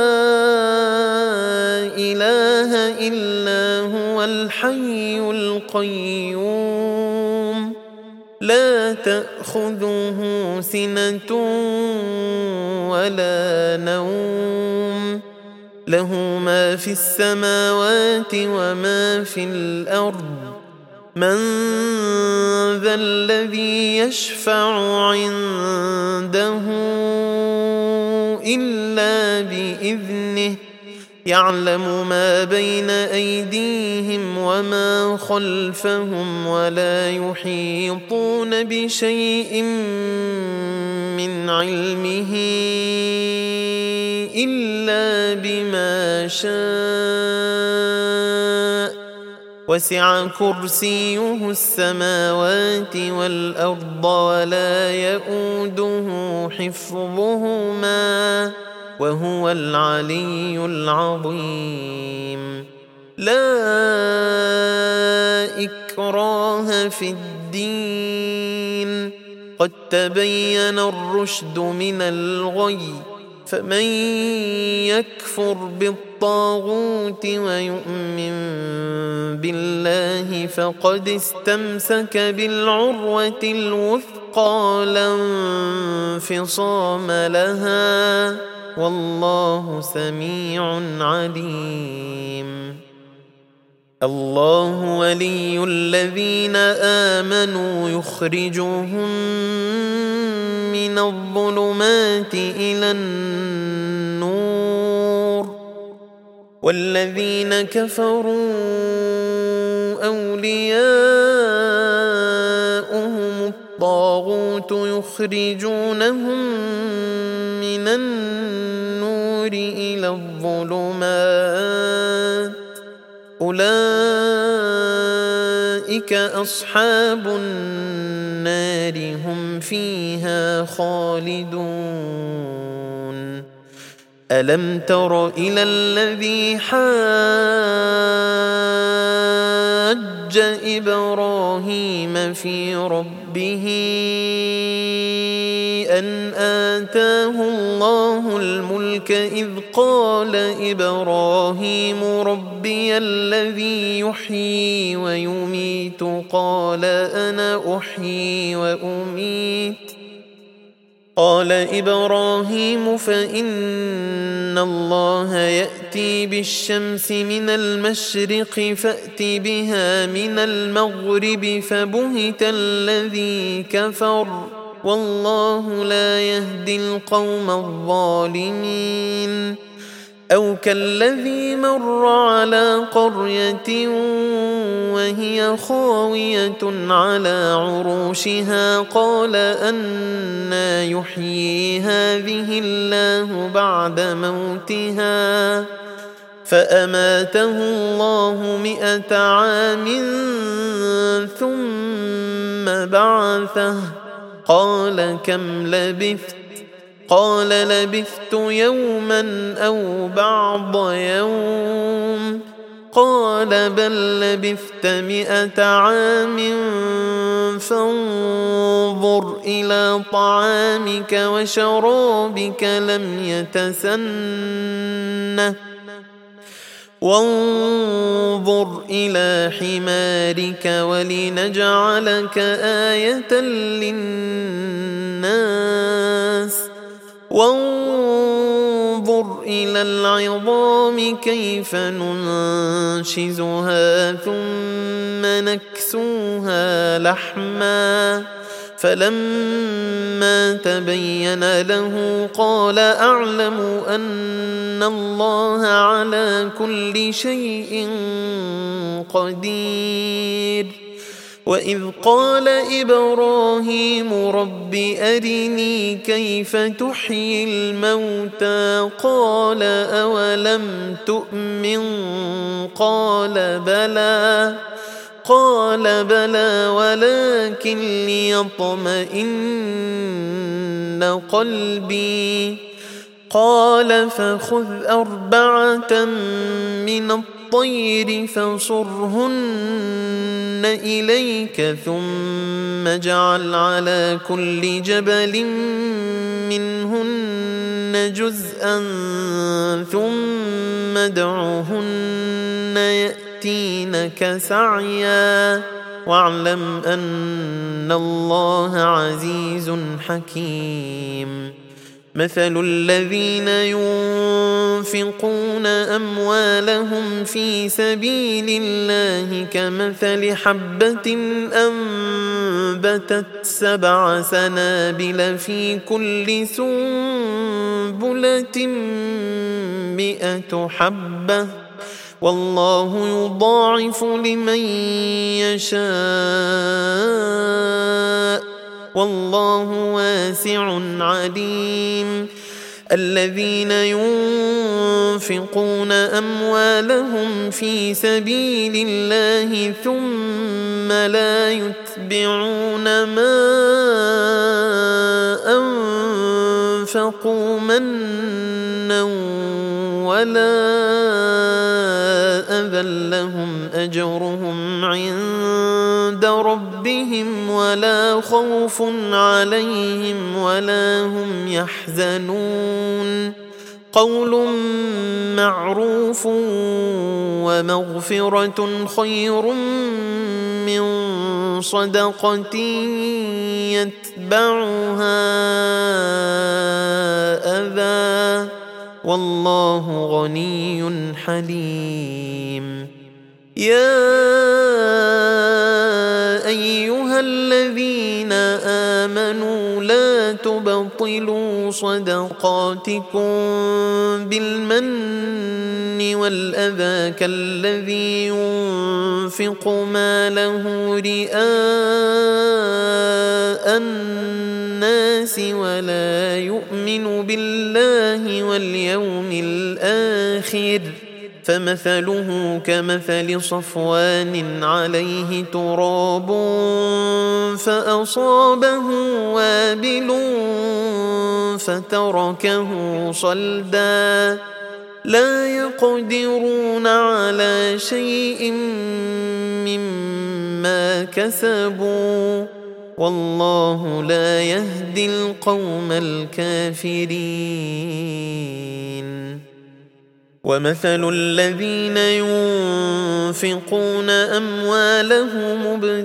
Speaker 1: إله إلا هو الحي القيوم لا تأخذه سنة ولا نوم له ما في السماوات وما في الأرض من ذا الذي يشفع عنده إلا بإذنه يعلم ما بين أيديهم وما خلفهم ولا يحيطون بشيء من علمه إلا بما شاء وسع كرسيه السماوات والأرض ولا يؤوده حفظهما وهو العلي العظيم لا إكراه في الدين قد تبين الرشد من الغي فمن يكفر بالطاغوت ويؤمن بالله فقد استمسك بالعروة الوثقى لا انفصام لها والله سميع عليم الله ولي الذين آمنوا يخرجهم من الظلمات إلى النور والذين كفروا أولياؤهم الطاغوت يخرجونهم من النور إلى الظلمات أولئك أصحاب النار هم فيها خالدون ألم تر إلى الذي حاج إبراهيم في ربه أن آتاه الله الملك إذ قال إبراهيم ربي الذي يحيي ويميت قال أنا أحيي وأميت قال إبراهيم فإن الله يأتي بالشمس من المشرق فأت بها من المغرب فبهت الذي كفر والله لا يهدي القوم الظالمين أو كالذي مر على قرية وهي خاوية على عروشها قال أنى يحيي هذه الله بعد موتها فأماته الله 100 عام ثم بعثه قال كم لبثت قال لبثت يوما أو بعض يوم قال بل لبثت 100 عام فانظر إلى طعامك وشرابك لم يتسنه وانظر إلى حمارك ولنجعلك آية للناس وانظر إلى العظام كيف ننشزها ثم نكسوها لحما فلما تبين له قال أعلم أن الله على كل شيء قدير وإذ قال إبراهيم رب أرني كيف تحيي الموتى قال أولم تؤمن قال بلى ولكن ليطمئن قلبي قال فخذ 4 من الطير فصرهن إليك ثم اجعل على كل جبل منهن جزءا ثم ادعهن يأتينك سعيا واعلم أن الله عزيز حكيم مثل الذين ينفقون أموالهم في سبيل الله كمثل حبة أنبتت 7 سنابل في كل سنبلة 100 حبة والله يضاعف لمن يشاء والله واسع عليم. الذين ينفقون أموالهم في سبيل الله ثم لا يتبعون ما أنفقوا منا ولا أذى لهم أجرهم عند ربهم ولا خوف عليهم ولا هم يحزنون. قول معروف ومغفرة خير من صدقة يتبعها أذى والله غني حليم. يا أيها الذين آمنوا لا تبطلوا صدقاتكم بالمن والأذى كالذي ينفق ماله رئاء الناس ولا يؤمن بالله واليوم الآخر فمثله كمثل صفوان عليه تراب فأصابه وابل فتركه صلدا لا يقدرون على شيء مما كسبوا والله لا يهدي القوم الكافرين. ومثل الذين ينفقون أموالهم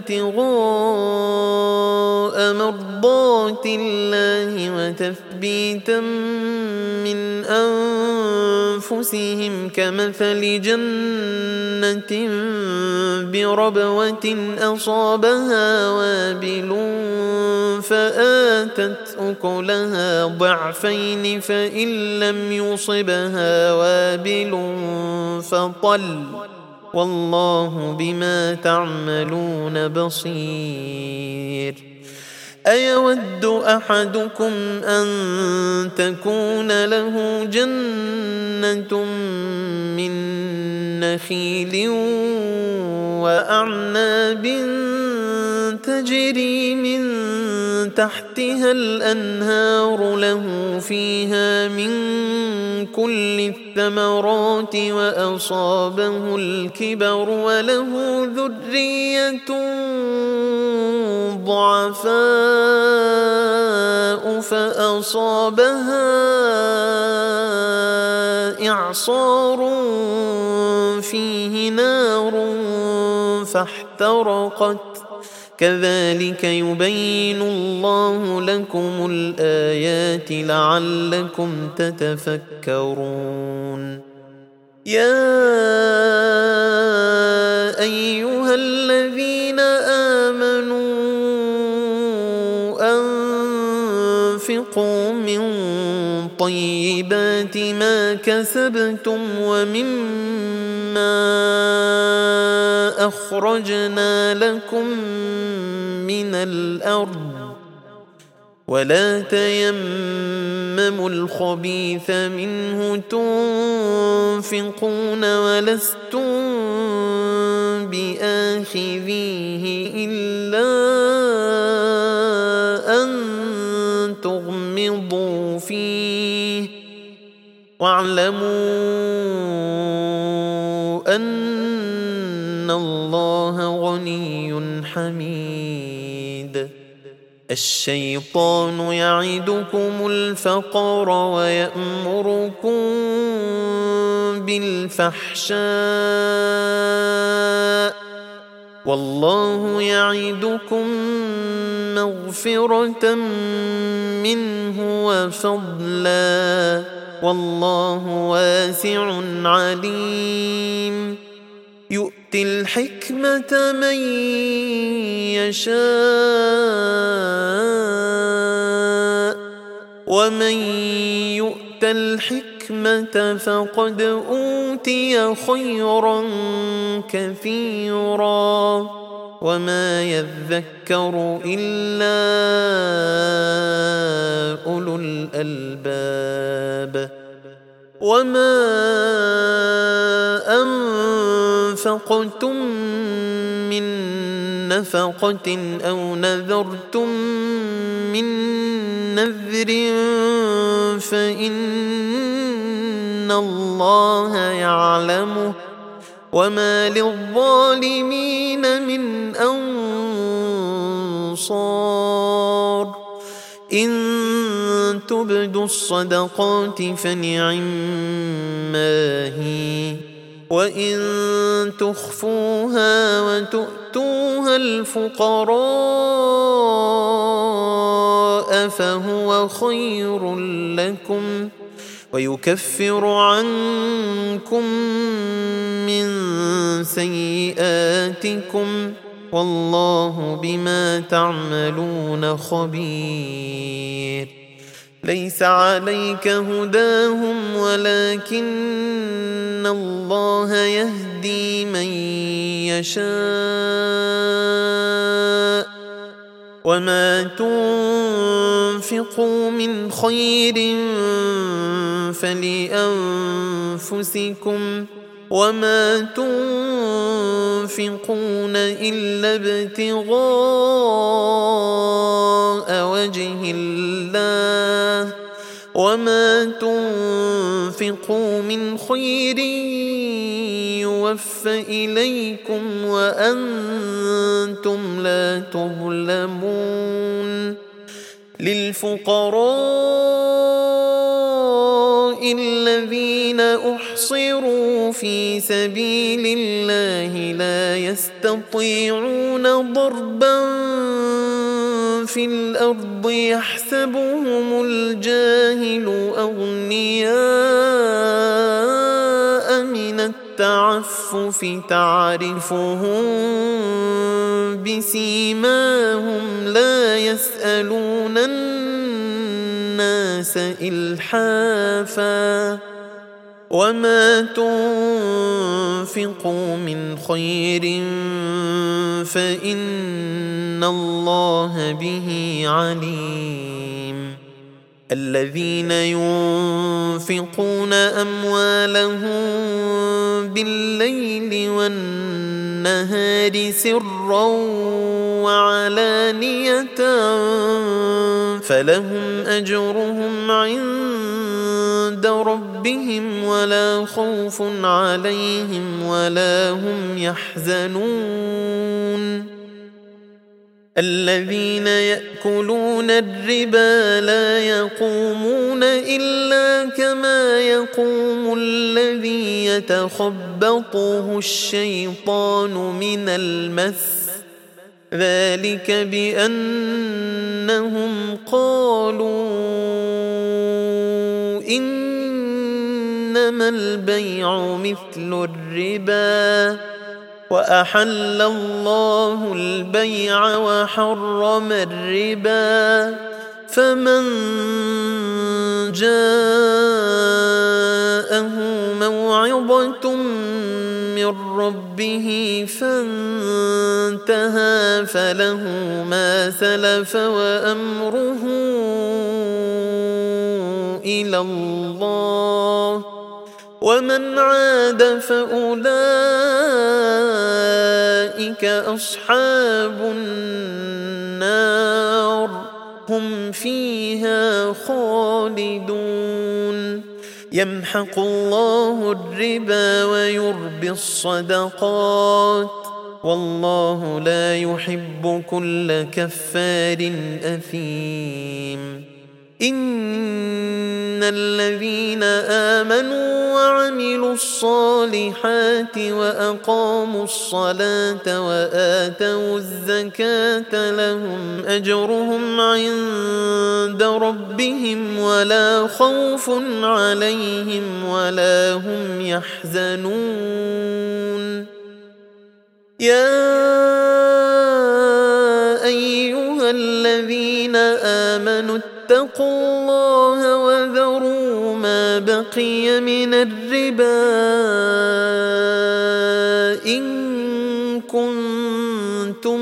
Speaker 1: ابتغاء مرضات الله وتثبيتا من أنفسهم كمثل جنة بربوة أصابها وابل فآتت أكلها ضعفين فإن لم يصبها وابل فطل والله بما تعملون بصير. أيود أحدكم أن تكون له جنة من نخيل وأعناب تجري من تحتها الأنهار له فيها من كل الثمرات وأصابه الكبر وله ذرية ضعفاء فأصابها إعصار فيه نار فاحترقت كذلك يبين الله لكم الآيات لعلكم تتفكرون. يا أيها الذين آمنوا أنفقوا من طيبات ما كسبتم ومما أخرجنا لكم من الأرض ولا تيمموا الخبيث منه تنفقون ولستم بآخذيه إلا أن تغمضوا فيه واعلموا أن الله غني حميد. الشيطان يعدكم الفقر ويأمركم بالفحشاء والله يعدكم مغفرة منه وفضلا والله واسع عليم. يؤتي الحكمة من يشاء ومن يؤت الحكمة الحكمة فقد أوتي خيرا كثيرا وما يذكر إلا أولو الألباب وما أنفقتم من نفقة أو نذرتم من نذر فإن الله يعلمه وما للظالمين من أنصار إن تبدوا الصدقات فنعما هي وإن تخفوها وتؤتوها الفقراء فهو خير لكم ويكفر عنكم من سيئاتكم والله بما تعملون خبير ليس عليك هداهم ولكن الله يهدي من يشاء وما تنفقوا من خير فلأنفسكم وما تنفقون إلا ابتغاء وجه الله وما تنفقوا من خير يوفى إليكم وأنتم لا تظلمون للفقراء الذين أحصروا في سبيل الله لا يستطيعون ضربا في الأرض يحسبهم الجاهل أغنياء من التعفف تعرفهم بسيماهم لا يسألون الناس إلحافا وما تنفقوا من خير فإن الله به عليم الذين ينفقون أموالهم بالليل والنهار سرا وعلانية فلهم أجرهم عند ربهم ولا خوف عليهم ولا هم يحزنون الذين يأكلون الربا لا يقومون إلا كما يقوم الذي يتخبطه الشيطان من المس ذلك بأنهم قالوا إنما البيع مثل الربا وأحل الله البيع وحرم الربا فمن جاءه موعظة من ربه فانتهى فله ما سلف وأمره إلى الله ومن عاد فأولئك أصحاب النار هم فيها خالدون يمحق الله الربا ويربي الصدقات والله لا يحب كل كفار أثيم إن الذين آمنوا وعملوا الصالحات وأقاموا الصلاة وآتوا الزكاة لهم أجرهم عند ربهم ولا خوف عليهم ولا هم يحزنون يا أيها الذين آمنوا اتقوا الله وذروا ما ما بقي من الربا إن كنتم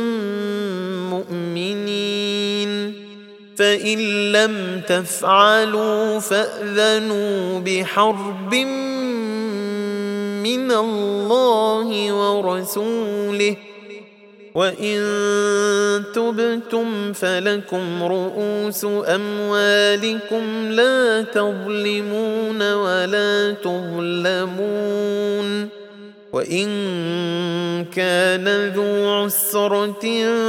Speaker 1: مؤمنين فإن لم تفعلوا فأذنوا بحرب من الله ورسوله وإن تبتم فلكم رؤوس أموالكم لا تظلمون ولا تظلمون وإن كان ذو عسرة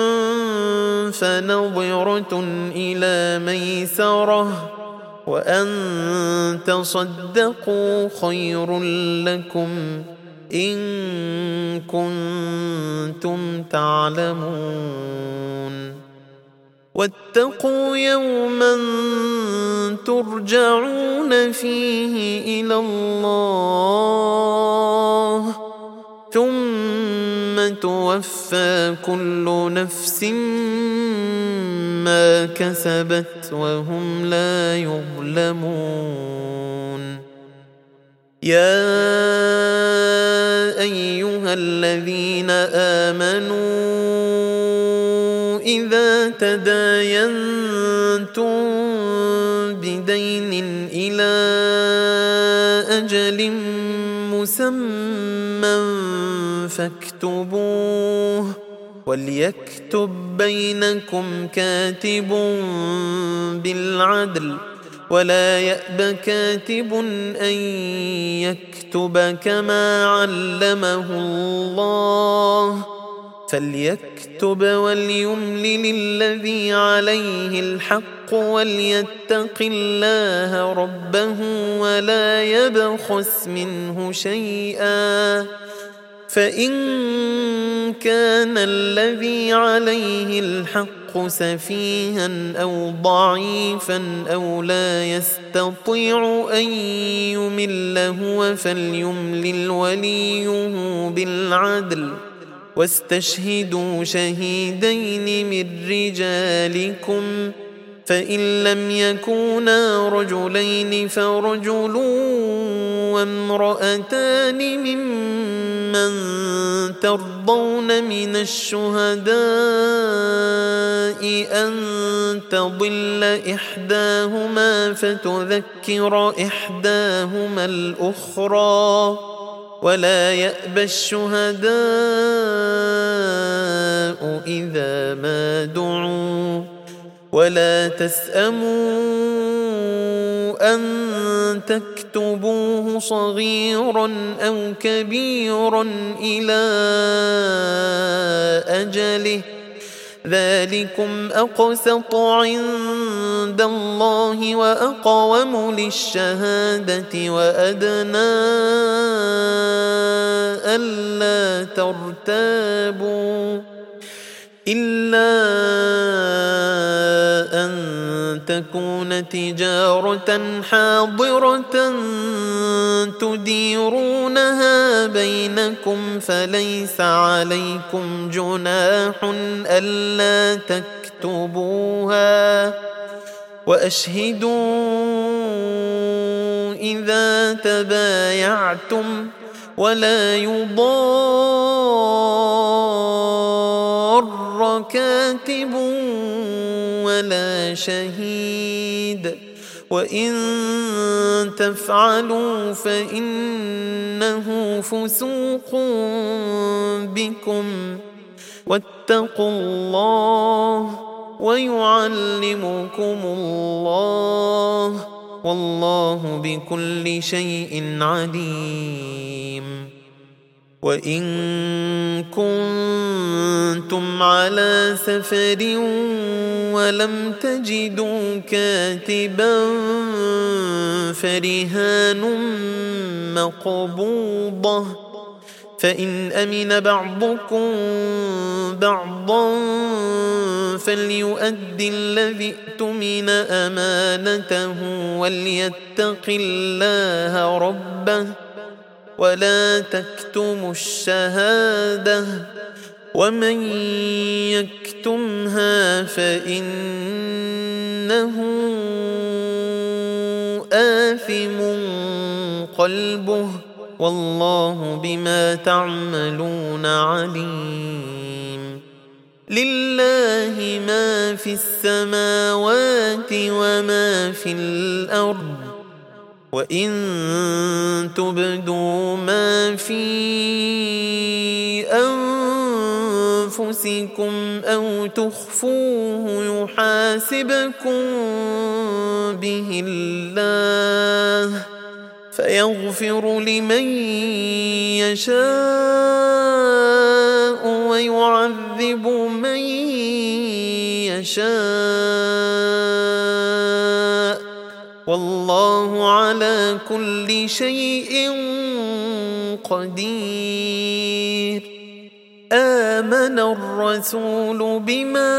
Speaker 1: فنظرة إلى ميسرة وأن تصدقوا خير لكم إن كنتم تعلمون واتقوا يوما ترجعون فيه إلى الله ثم توفى كل نفس ما كسبت وهم لا يظلمون يا أيها الذين آمنوا إذا تداينتم بدين إلى أجل مسمى فاكتبوه وليكتب بينكم كاتب بالعدل ولا يأب كاتب أن يكتب كما علمه الله فليكتب وليملل الذي عليه الحق وليتق الله ربه ولا يبخس منه شيئا فإن كان الذي عليه الحق سفيها أو ضعيفا أو لا يستطيع أن يمل هو فليملل وليه بالعدل واستشهدوا شهيدين من رجالكم فإن لم يكونا رجلين فرجل وامرأتان ممن ترضون من الشهداء أن تضل إحداهما فتذكر إحداهما الأخرى ولا يأبى الشهداء إذا ما دعوا ولا تسأموا أن تكتبوه صغيرا أو كبيرا إلى أجله ذلكم أقسط عند الله وأقوم للشهادة وأدنى ألا ترتابوا إلا أن تكون تجارة حاضرة تديرونها بينكم فليس عليكم جناح ألا تكتبوها وأشهدوا إذا تبايعتم ولا يضار كاتب ولا شهيد وإن تفعلوا فإنه فسوق بكم واتقوا الله ويعلمكم الله والله بكل شيء عليم وإن كنتم على سفر ولم تجدوا كاتبا فرهان مقبوضة فإن أمن بعضكم بعضا فليؤدي الذي اؤتمن أمانته وليتق الله ربه ولا تكتموا الشهادة ومن يكتمها فإنه آثم قلبه والله بما تعملون عليم لله ما في السماوات وما في الأرض وإن تبدوا ما في أنفسكم أو تخفوه يحاسبكم به الله فيغفر لمن يشاء ويعذب من يشاء والله على كل شيء قدير آمن الرسول بما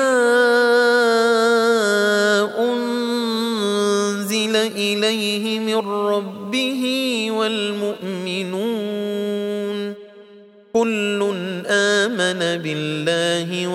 Speaker 1: أنزل إليه من ربه والمؤمنون كل آمن بالله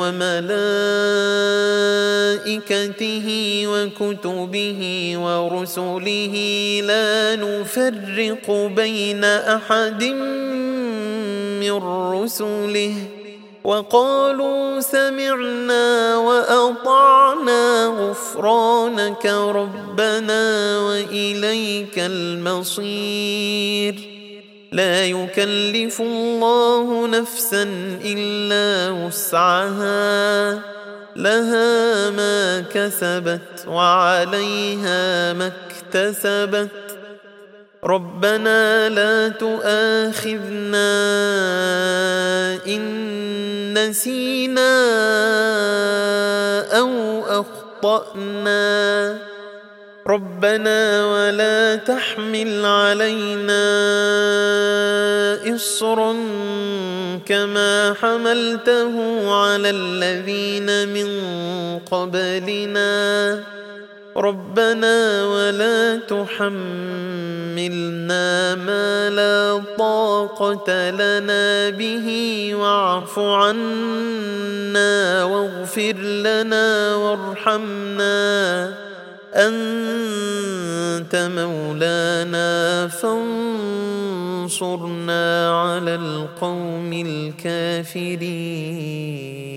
Speaker 1: وملائكته وكتبه ورسله لا نفرق بين أحد من رسله وقالوا سمعنا وأطعنا غفرانك ربنا وإليك المصير لا يكلف الله نفسا إلا وسعها لها ما كسبت وعليها ما اكتسبت ربنا لا تؤاخذنا إن نسينا أو أخطأنا ربنا ولا تحمل علينا إصرا كما حملته على الذين من قبلنا ربنا ولا تحملنا ما لا طاقة لنا به واعف عنا واغفر لنا وارحمنا أنت مولانا فانصرنا على القوم الكافرين.